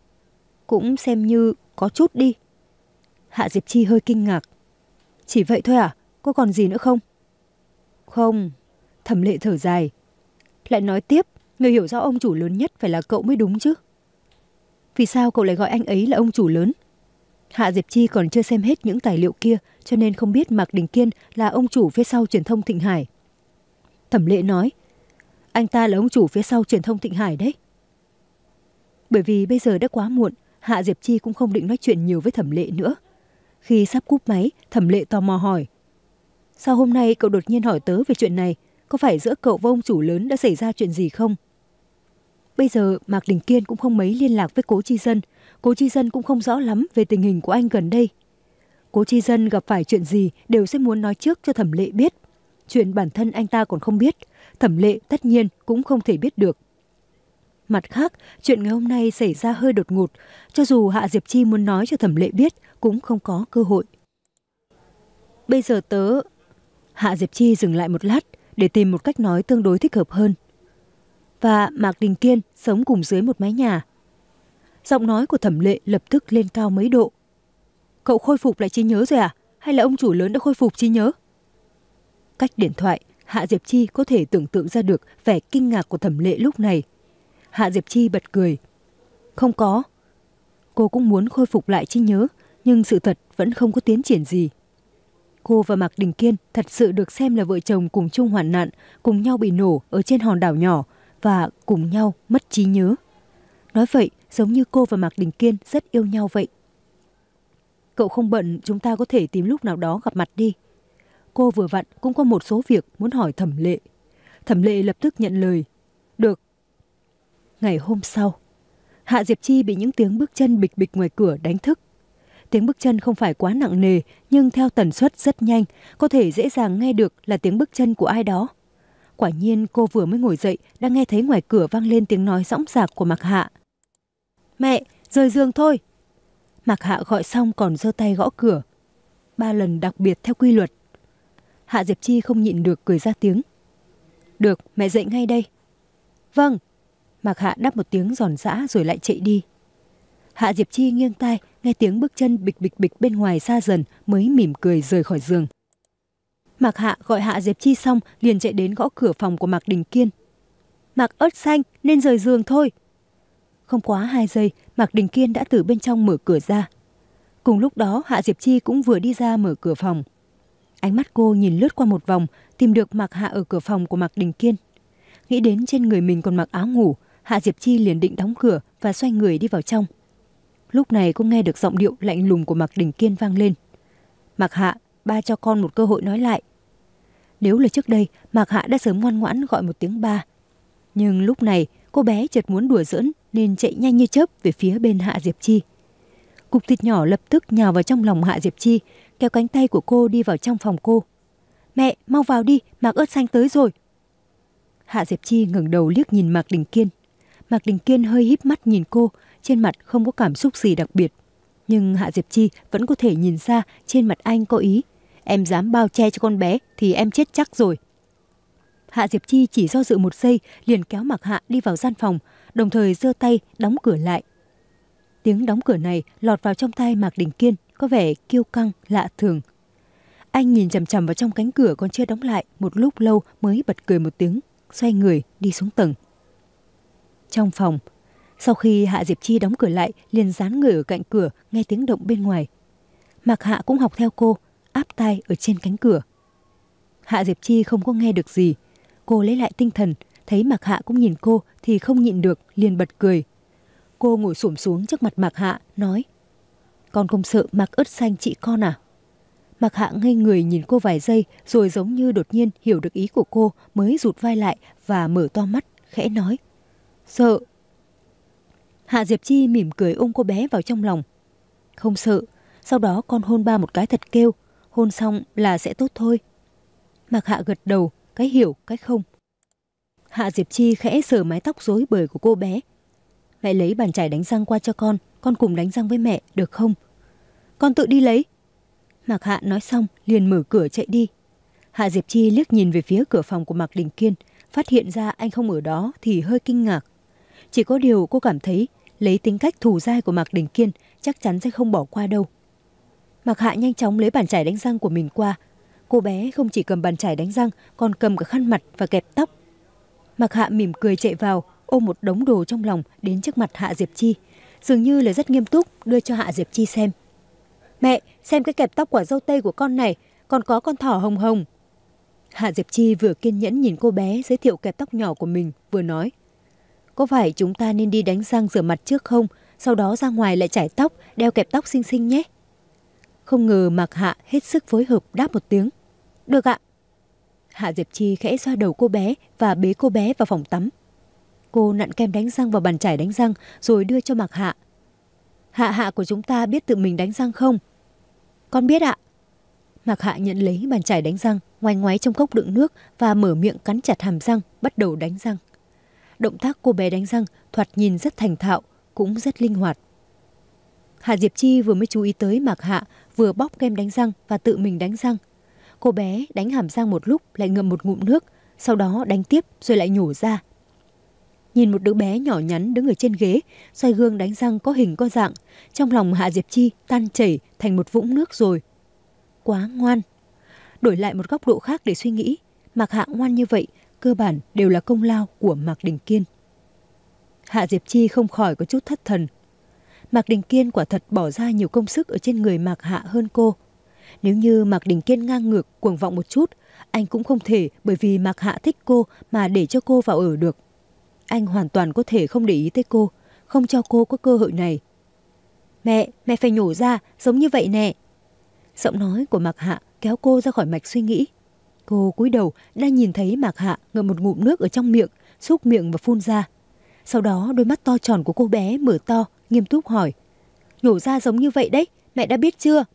cũng xem như có chút đi. Hạ Diệp Chi hơi kinh ngạc. Chỉ vậy thôi à? Có còn gì nữa không? Không. Thẩm Lệ thở dài. Lại nói tiếp, người hiểu rõ ông chủ lớn nhất phải là cậu mới đúng chứ. Vì sao cậu lại gọi anh ấy là ông chủ lớn? Hạ Diệp Chi còn chưa xem hết những tài liệu kia, cho nên không biết Mạc Đình Kiên là ông chủ phía sau truyền thông Thịnh Hải. Thẩm Lệ nói, anh ta là ông chủ phía sau truyền thông Thịnh Hải đấy. Bởi vì bây giờ đã quá muộn, Hạ Diệp Chi cũng không định nói chuyện nhiều với Thẩm Lệ nữa. Khi sắp cúp máy, Thẩm Lệ tò mò hỏi, sao hôm nay cậu đột nhiên hỏi tớ về chuyện này? Có phải giữa cậu và ông chủ lớn đã xảy ra chuyện gì không? Bây giờ Mạc Đình Kiên cũng không mấy liên lạc với Cố Chi Dân. Cố Chi Dân cũng không rõ lắm về tình hình của anh gần đây. Cố Chi Dân gặp phải chuyện gì đều sẽ muốn nói trước cho Thẩm Lệ biết. Chuyện bản thân anh ta còn không biết, Thẩm Lệ tất nhiên cũng không thể biết được. Mặt khác, chuyện ngày hôm nay xảy ra hơi đột ngột, cho dù Hạ Diệp Chi muốn nói cho Thẩm Lệ biết cũng không có cơ hội. Bây giờ tớ... Hạ Diệp Chi dừng lại một lát để tìm một cách nói tương đối thích hợp hơn. Và Mạc Đình Kiên sống cùng dưới một mái nhà. Giọng nói của Thẩm Lệ lập tức lên cao mấy độ. Cậu khôi phục lại trí nhớ rồi à? Hay là ông chủ lớn đã khôi phục trí nhớ? Cách điện thoại, Hạ Diệp Chi có thể tưởng tượng ra được vẻ kinh ngạc của Thẩm Lệ lúc này. Hạ Diệp Chi bật cười. Không có. Cô cũng muốn khôi phục lại trí nhớ, nhưng sự thật vẫn không có tiến triển gì. Cô và Mạc Đình Kiên thật sự được xem là vợ chồng cùng chung hoạn nạn, cùng nhau bị nổ ở trên hòn đảo nhỏ và cùng nhau mất trí nhớ. Nói vậy giống như cô và Mạc Đình Kiên rất yêu nhau vậy. Cậu không bận, chúng ta có thể tìm lúc nào đó gặp mặt đi. Cô vừa vặn cũng có một số việc muốn hỏi Thẩm Lệ. Thẩm Lệ lập tức nhận lời. Được. Ngày hôm sau, Hạ Diệp Chi bị những tiếng bước chân bịch bịch ngoài cửa đánh thức. Tiếng bước chân không phải quá nặng nề, nhưng theo tần suất rất nhanh, có thể dễ dàng nghe được là tiếng bước chân của ai đó. Quả nhiên cô vừa mới ngồi dậy đã nghe thấy ngoài cửa vang lên tiếng nói dõng dạc của Mạc Hạ. Mẹ, rời giường thôi. Mạc Hạ gọi xong còn giơ tay gõ cửa. Ba lần đặc biệt theo quy luật. Hạ Diệp Chi không nhịn được cười ra tiếng. Được, mẹ dậy ngay đây. Vâng. Mạc Hạ đáp một tiếng giòn giã rồi lại chạy đi. Hạ Diệp Chi nghiêng tai, nghe tiếng bước chân bịch bịch bịch bên ngoài xa dần mới mỉm cười rời khỏi giường. Mạc Hạ gọi Hạ Diệp Chi xong liền chạy đến gõ cửa phòng của Mạc Đình Kiên. Mạc ớt xanh, nên rời giường thôi. Không quá hai giây, Mạc Đình Kiên đã từ bên trong mở cửa ra. Cùng lúc đó Hạ Diệp Chi cũng vừa đi ra mở cửa phòng. Ánh mắt cô nhìn lướt qua một vòng, tìm được Mạc Hạ ở cửa phòng của Mạc Đình Kiên. Nghĩ đến trên người mình còn mặc áo ngủ, Hạ Diệp Chi liền định đóng cửa và xoay người đi vào trong. Lúc này cô nghe được giọng điệu lạnh lùng của Mạc Đình Kiên vang lên. Mạc Hạ, ba cho con một cơ hội nói lại. Nếu là trước đây, Mạc Hạ đã sớm ngoan ngoãn gọi một tiếng ba. Nhưng lúc này, cô bé chợt muốn đùa giỡn nên chạy nhanh như chớp về phía bên Hạ Diệp Chi. Cục thịt nhỏ lập tức nhào vào trong lòng Hạ Diệp Chi, kéo cánh tay của cô đi vào trong phòng cô. Mẹ, mau vào đi, Mạc Ớt Xanh tới rồi. Hạ Diệp Chi ngẩng đầu liếc nhìn Mạc Đình Kiên. Mạc Đình Kiên hơi híp mắt nhìn cô, trên mặt không có cảm xúc gì đặc biệt. Nhưng Hạ Diệp Chi vẫn có thể nhìn ra trên mặt anh có ý. Em dám bao che cho con bé thì em chết chắc rồi. Hạ Diệp Chi chỉ do dự một giây liền kéo Mạc Hạ đi vào gian phòng, đồng thời giơ tay đóng cửa lại. Tiếng đóng cửa này lọt vào trong tai Mạc Đình Kiên có vẻ kiêu căng lạ thường. Anh nhìn chằm chằm vào trong cánh cửa còn chưa đóng lại một lúc lâu mới bật cười một tiếng, xoay người đi xuống tầng. Trong phòng, sau khi Hạ Diệp Chi đóng cửa lại liền dán người ở cạnh cửa nghe tiếng động bên ngoài. Mạc Hạ cũng học theo cô, áp tai ở trên cánh cửa. Hạ Diệp Chi không có nghe được gì. Cô lấy lại tinh thần, thấy Mạc Hạ cũng nhìn cô thì không nhịn được, liền bật cười. Cô ngồi xổm xuống trước mặt Mạc Hạ, nói: Con không sợ Mạc Ớt Xanh chị con à? Mạc Hạ ngây người nhìn cô vài giây, rồi giống như đột nhiên hiểu được ý của cô mới rụt vai lại và mở to mắt, khẽ nói: Sợ. Hạ Diệp Chi mỉm cười ôm cô bé vào trong lòng. Không sợ, sau đó con hôn ba một cái thật kêu, hôn xong là sẽ tốt thôi. Mạc Hạ gật đầu, cái hiểu, cái không. Hạ Diệp Chi khẽ sờ mái tóc rối bời của cô bé. Mẹ lấy bàn chải đánh răng qua cho con, con cùng đánh răng với mẹ, được không? Con tự đi lấy. Mạc Hạ nói xong, liền mở cửa chạy đi. Hạ Diệp Chi liếc nhìn về phía cửa phòng của Mạc Đình Kiên, phát hiện ra anh không ở đó thì hơi kinh ngạc. Chỉ có điều cô cảm thấy, lấy tính cách thù dai của Mạc Đình Kiên, chắc chắn sẽ không bỏ qua đâu. Mạc Hạ nhanh chóng lấy bàn chải đánh răng của mình qua. Cô bé không chỉ cầm bàn chải đánh răng, còn cầm cả khăn mặt và kẹp tóc. Mạc Hạ mỉm cười chạy vào, ôm một đống đồ trong lòng đến trước mặt Hạ Diệp Chi, dường như là rất nghiêm túc đưa cho Hạ Diệp Chi xem. Mẹ, xem cái kẹp tóc quả dâu tây của con này, còn có con thỏ hồng hồng. Hạ Diệp Chi vừa kiên nhẫn nhìn cô bé giới thiệu kẹp tóc nhỏ của mình, vừa nói: Có phải chúng ta nên đi đánh răng rửa mặt trước không, sau đó ra ngoài lại chải tóc, đeo kẹp tóc xinh xinh nhé. Không ngờ Mạc Hạ hết sức phối hợp đáp một tiếng: Được ạ. Hạ Diệp Chi khẽ xoa đầu cô bé và bế cô bé vào phòng tắm. Cô nặn kem đánh răng vào bàn chải đánh răng rồi đưa cho Mạc Hạ. Hạ Hạ của chúng ta biết tự mình đánh răng không? Con biết ạ. Mạc Hạ nhận lấy bàn chải đánh răng, ngoáy ngoáy trong cốc đựng nước và mở miệng cắn chặt hàm răng, bắt đầu đánh răng. Động tác cô bé đánh răng thoạt nhìn rất thành thạo, cũng rất linh hoạt. Hạ Diệp Chi vừa mới chú ý tới Mạc Hạ vừa bóc kem đánh răng và tự mình đánh răng. Cô bé đánh hàm răng một lúc lại ngậm một ngụm nước, sau đó đánh tiếp rồi lại nhổ ra. Nhìn một đứa bé nhỏ nhắn đứng ở trên ghế, xoay gương đánh răng có hình có dạng, trong lòng Hạ Diệp Chi tan chảy thành một vũng nước rồi. Quá ngoan. Đổi lại một góc độ khác để suy nghĩ, Mạc Hạ ngoan như vậy, cơ bản đều là công lao của Mạc Đình Kiên. Hạ Diệp Chi không khỏi có chút thất thần. Mạc Đình Kiên quả thật bỏ ra nhiều công sức ở trên người Mạc Hạ hơn cô. Nếu như Mạc Đình Kiên ngang ngược, cuồng vọng một chút, anh cũng không thể bởi vì Mạc Hạ thích cô mà để cho cô vào ở được. Anh hoàn toàn có thể không để ý tới cô, không cho cô có cơ hội này. Mẹ, mẹ phải nhổ ra, giống như vậy nè. Giọng nói của Mạc Hạ kéo cô ra khỏi mạch suy nghĩ. Cô cúi đầu đã nhìn thấy Mạc Hạ ngậm một ngụm nước ở trong miệng, xúc miệng và phun ra. Sau đó đôi mắt to tròn của cô bé mở to, nghiêm túc hỏi: Nhổ ra giống như vậy đấy, mẹ đã biết chưa?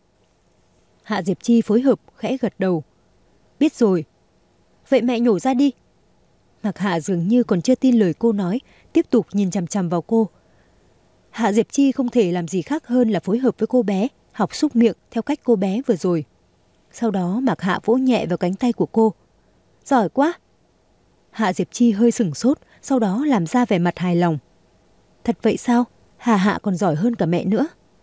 Hạ Diệp Chi phối hợp khẽ gật đầu. Biết rồi. Vậy mẹ nhổ ra đi. Mạc Hạ dường như còn chưa tin lời cô nói, tiếp tục nhìn chằm chằm vào cô. Hạ Diệp Chi không thể làm gì khác hơn là phối hợp với cô bé, học xúc miệng theo cách cô bé vừa rồi. Sau đó Mạc Hạ vỗ nhẹ vào cánh tay của cô. Giỏi quá. Hạ Diệp Chi hơi sửng sốt, sau đó làm ra vẻ mặt hài lòng. Thật vậy sao? Hà Hạ còn giỏi hơn cả mẹ nữa.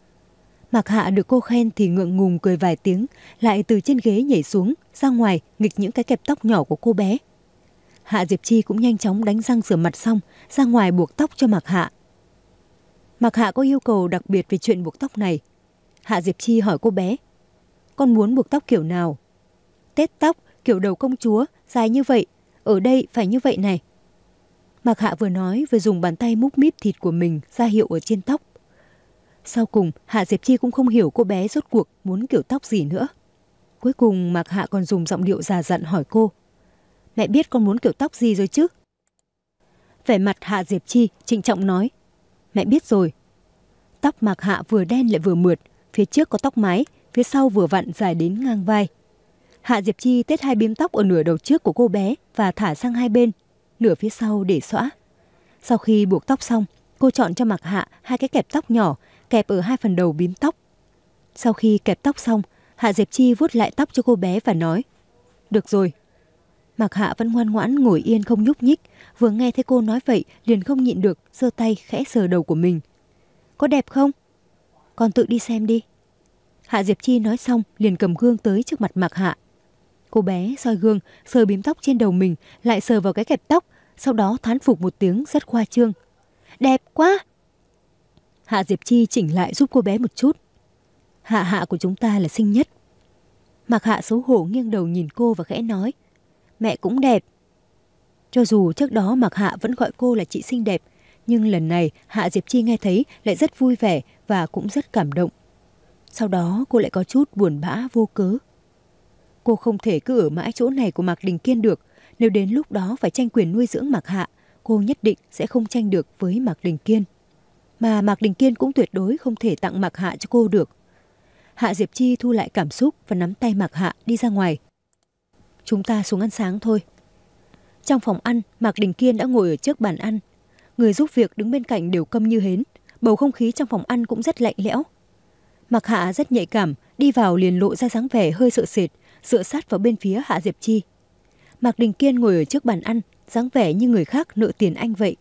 Mạc Hạ được cô khen thì ngượng ngùng cười vài tiếng, lại từ trên ghế nhảy xuống, ra ngoài nghịch những cái kẹp tóc nhỏ của cô bé. Hạ Diệp Chi cũng nhanh chóng đánh răng rửa mặt xong, ra ngoài buộc tóc cho Mạc Hạ. Mạc Hạ có yêu cầu đặc biệt về chuyện buộc tóc này. Hạ Diệp Chi hỏi cô bé, con muốn buộc tóc kiểu nào? Tết tóc, kiểu đầu công chúa, dài như vậy, ở đây phải như vậy này. Mạc Hạ vừa nói vừa dùng bàn tay múc míp thịt của mình ra hiệu ở trên tóc. Sau cùng, Hạ Diệp Chi cũng không hiểu cô bé rốt cuộc muốn kiểu tóc gì nữa. Cuối cùng Mạc Hạ còn dùng giọng điệu già dặn hỏi cô, mẹ biết con muốn kiểu tóc gì rồi chứ? Vẻ mặt Hạ Diệp Chi trịnh trọng nói, mẹ biết rồi. Tóc Mạc Hạ vừa đen lại vừa mượt, phía trước có tóc mái, phía sau vừa vặn dài đến ngang vai. Hạ Diệp Chi tết hai bím tóc ở nửa đầu trước của cô bé và thả sang hai bên, nửa phía sau để xõa. Sau khi buộc tóc xong, cô chọn cho Mạc Hạ hai cái kẹp tóc nhỏ, kẹp ở hai phần đầu bím tóc. Sau khi kẹp tóc xong, Hạ Diệp Chi vuốt lại tóc cho cô bé và nói, được rồi. Mạc Hạ vẫn ngoan ngoãn ngồi yên không nhúc nhích, vừa nghe thấy cô nói vậy liền không nhịn được, giơ tay khẽ sờ đầu của mình. Có đẹp không? Con tự đi xem đi. Hạ Diệp Chi nói xong liền cầm gương tới trước mặt Mạc Hạ. Cô bé soi gương, sờ bím tóc trên đầu mình, lại sờ vào cái kẹp tóc, sau đó thán phục một tiếng rất khoa trương. Đẹp quá! Hạ Diệp Chi chỉnh lại giúp cô bé một chút. Hạ Hạ của chúng ta là xinh nhất. Mạc Hạ xấu hổ nghiêng đầu nhìn cô và khẽ nói, mẹ cũng đẹp. Cho dù trước đó Mạc Hạ vẫn gọi cô là chị xinh đẹp, nhưng lần này Hạ Diệp Chi nghe thấy lại rất vui vẻ và cũng rất cảm động. Sau đó cô lại có chút buồn bã vô cớ. Cô không thể cứ ở mãi chỗ này của Mạc Đình Kiên được. Nếu đến lúc đó phải tranh quyền nuôi dưỡng Mạc Hạ, cô nhất định sẽ không tranh được với Mạc Đình Kiên. Mà Mạc Đình Kiên cũng tuyệt đối không thể tặng Mạc Hạ cho cô được. Hạ Diệp Chi thu lại cảm xúc và nắm tay Mạc Hạ đi ra ngoài. Chúng ta xuống ăn sáng thôi. Trong phòng ăn, Mạc Đình Kiên đã ngồi ở trước bàn ăn. Người giúp việc đứng bên cạnh đều câm như hến. Bầu không khí trong phòng ăn cũng rất lạnh lẽo. Mạc Hạ rất nhạy cảm, đi vào liền lộ ra dáng vẻ hơi sợ sệt, dựa sát vào bên phía Hạ Diệp Chi. Mạc Đình Kiên ngồi ở trước bàn ăn, dáng vẻ như người khác nợ tiền anh vậy.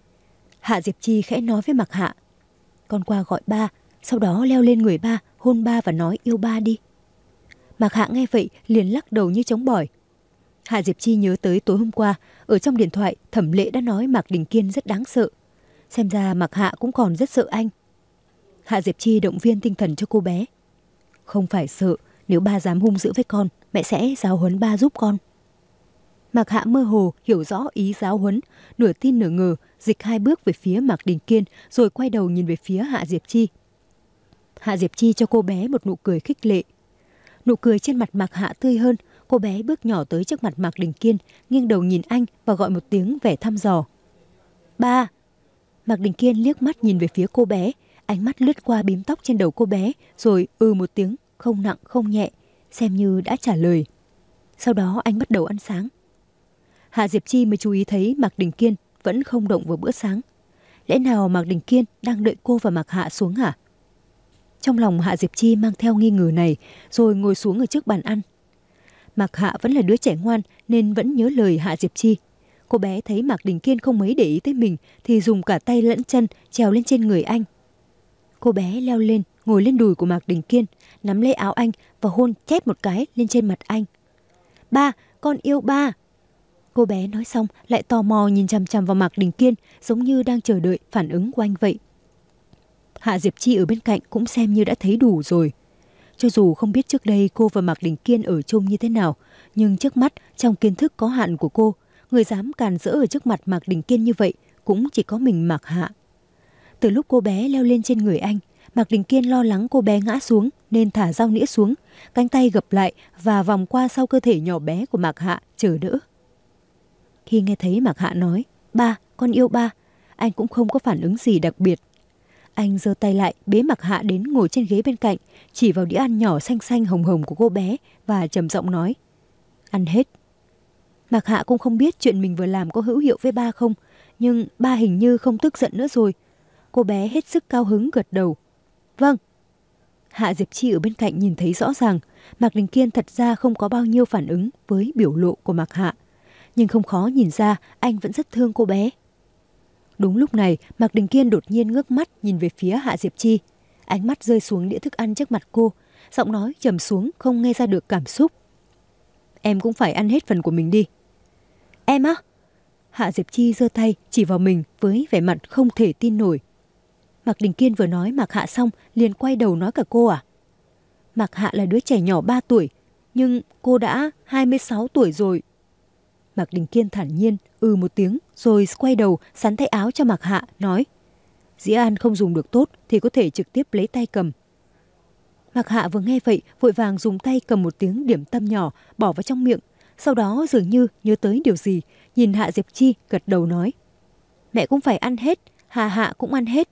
Hạ Diệp Chi khẽ nói với Mạc Hạ, con qua gọi ba, sau đó leo lên người ba, hôn ba và nói yêu ba đi. Mạc Hạ nghe vậy liền lắc đầu như chống bỏi. Hạ Diệp Chi nhớ tới tối hôm qua, ở trong điện thoại Thẩm Lệ đã nói Mạc Đình Kiên rất đáng sợ. Xem ra Mạc Hạ cũng còn rất sợ anh. Hạ Diệp Chi động viên tinh thần cho cô bé. Không phải sợ, nếu ba dám hung dữ với con, mẹ sẽ giáo huấn ba giúp con. Mạc Hạ mơ hồ hiểu rõ ý giáo huấn, nửa tin nửa ngờ, dịch hai bước về phía Mạc Đình Kiên rồi quay đầu nhìn về phía Hạ Diệp Chi. Hạ Diệp Chi cho cô bé một nụ cười khích lệ. Nụ cười trên mặt Mạc Hạ tươi hơn, cô bé bước nhỏ tới trước mặt Mạc Đình Kiên, nghiêng đầu nhìn anh và gọi một tiếng vẻ thăm dò. Ba! Mạc Đình Kiên liếc mắt nhìn về phía cô bé, ánh mắt lướt qua bím tóc trên đầu cô bé, rồi ừ một tiếng, không nặng không nhẹ, xem như đã trả lời. Sau đó anh bắt đầu ăn sáng. Hạ Diệp Chi mới chú ý thấy Mạc Đình Kiên vẫn không động vào bữa sáng. Lẽ nào Mạc Đình Kiên đang đợi cô và Mạc Hạ xuống hả? Trong lòng Hạ Diệp Chi mang theo nghi ngờ này, rồi ngồi xuống ở trước bàn ăn. Mạc Hạ vẫn là đứa trẻ ngoan nên vẫn nhớ lời Hạ Diệp Chi. Cô bé thấy Mạc Đình Kiên không mấy để ý tới mình thì dùng cả tay lẫn chân trèo lên trên người anh. Cô bé leo lên, ngồi lên đùi của Mạc Đình Kiên, nắm lấy áo anh và hôn chét một cái lên trên mặt anh. Ba, con yêu ba. Cô bé nói xong lại tò mò nhìn chằm chằm vào Mạc Đình Kiên, giống như đang chờ đợi phản ứng của anh vậy. Hạ Diệp Chi ở bên cạnh cũng xem như đã thấy đủ rồi. Cho dù không biết trước đây cô và Mạc Đình Kiên ở chung như thế nào, nhưng trước mắt trong kiến thức có hạn của cô, người dám càn rỡ ở trước mặt Mạc Đình Kiên như vậy cũng chỉ có mình Mạc Hạ. Từ lúc cô bé leo lên trên người anh, Mạc Đình Kiên lo lắng cô bé ngã xuống nên thả dao nĩa xuống, cánh tay gập lại và vòng qua sau cơ thể nhỏ bé của Mạc Hạ chờ đỡ. Khi nghe thấy Mạc Hạ nói, ba, con yêu ba, anh cũng không có phản ứng gì đặc biệt. Anh giơ tay lại bế Mạc Hạ đến ngồi trên ghế bên cạnh, chỉ vào đĩa ăn nhỏ xanh xanh hồng hồng của cô bé và trầm giọng nói, ăn hết. Mạc Hạ cũng không biết chuyện mình vừa làm có hữu hiệu với ba không, nhưng ba hình như không tức giận nữa rồi. Cô bé hết sức cao hứng gật đầu. Vâng. Hạ Diệp Chi ở bên cạnh nhìn thấy rõ ràng, Mạc Đình Kiên thật ra không có bao nhiêu phản ứng với biểu lộ của Mạc Hạ. Nhưng không khó nhìn ra anh vẫn rất thương cô bé. Đúng lúc này, Mạc Đình Kiên đột nhiên ngước mắt nhìn về phía Hạ Diệp Chi. Ánh mắt rơi xuống đĩa thức ăn trước mặt cô, giọng nói trầm xuống không nghe ra được cảm xúc. Em cũng phải ăn hết phần của mình đi. Em á? Hạ Diệp Chi giơ tay chỉ vào mình với vẻ mặt không thể tin nổi. Mạc Đình Kiên vừa nói Mạc Hạ xong liền quay đầu nói cả cô à? Mạc Hạ là đứa trẻ nhỏ ba tuổi, nhưng cô đã hai mươi sáu tuổi rồi. Mạc Đình Kiên thản nhiên ừ một tiếng rồi quay đầu sắn tay áo cho Mạc Hạ nói: Dĩ An không dùng được tốt thì có thể trực tiếp lấy tay cầm. Mạc Hạ vừa nghe vậy vội vàng dùng tay cầm một tiếng điểm tâm nhỏ bỏ vào trong miệng, sau đó dường như nhớ tới điều gì, nhìn Hạ Diệp Chi gật đầu nói: Mẹ cũng phải ăn hết, Hạ Hạ cũng ăn hết.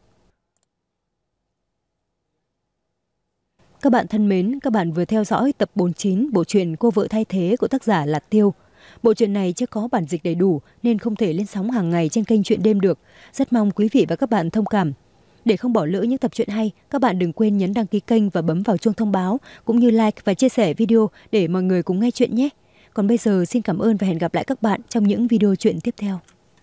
Các bạn thân mến, các bạn vừa theo dõi tập bốn mươi chín bộ truyện Cô vợ thay thế của tác giả Lạt Tiêu. Bộ truyện này chưa có bản dịch đầy đủ nên không thể lên sóng hàng ngày trên kênh Truyện Đêm được. Rất mong quý vị và các bạn thông cảm. Để không bỏ lỡ những tập truyện hay, các bạn đừng quên nhấn đăng ký kênh và bấm vào chuông thông báo, cũng như like và chia sẻ video để mọi người cùng nghe chuyện nhé. Còn bây giờ xin cảm ơn và hẹn gặp lại các bạn trong những video truyện tiếp theo.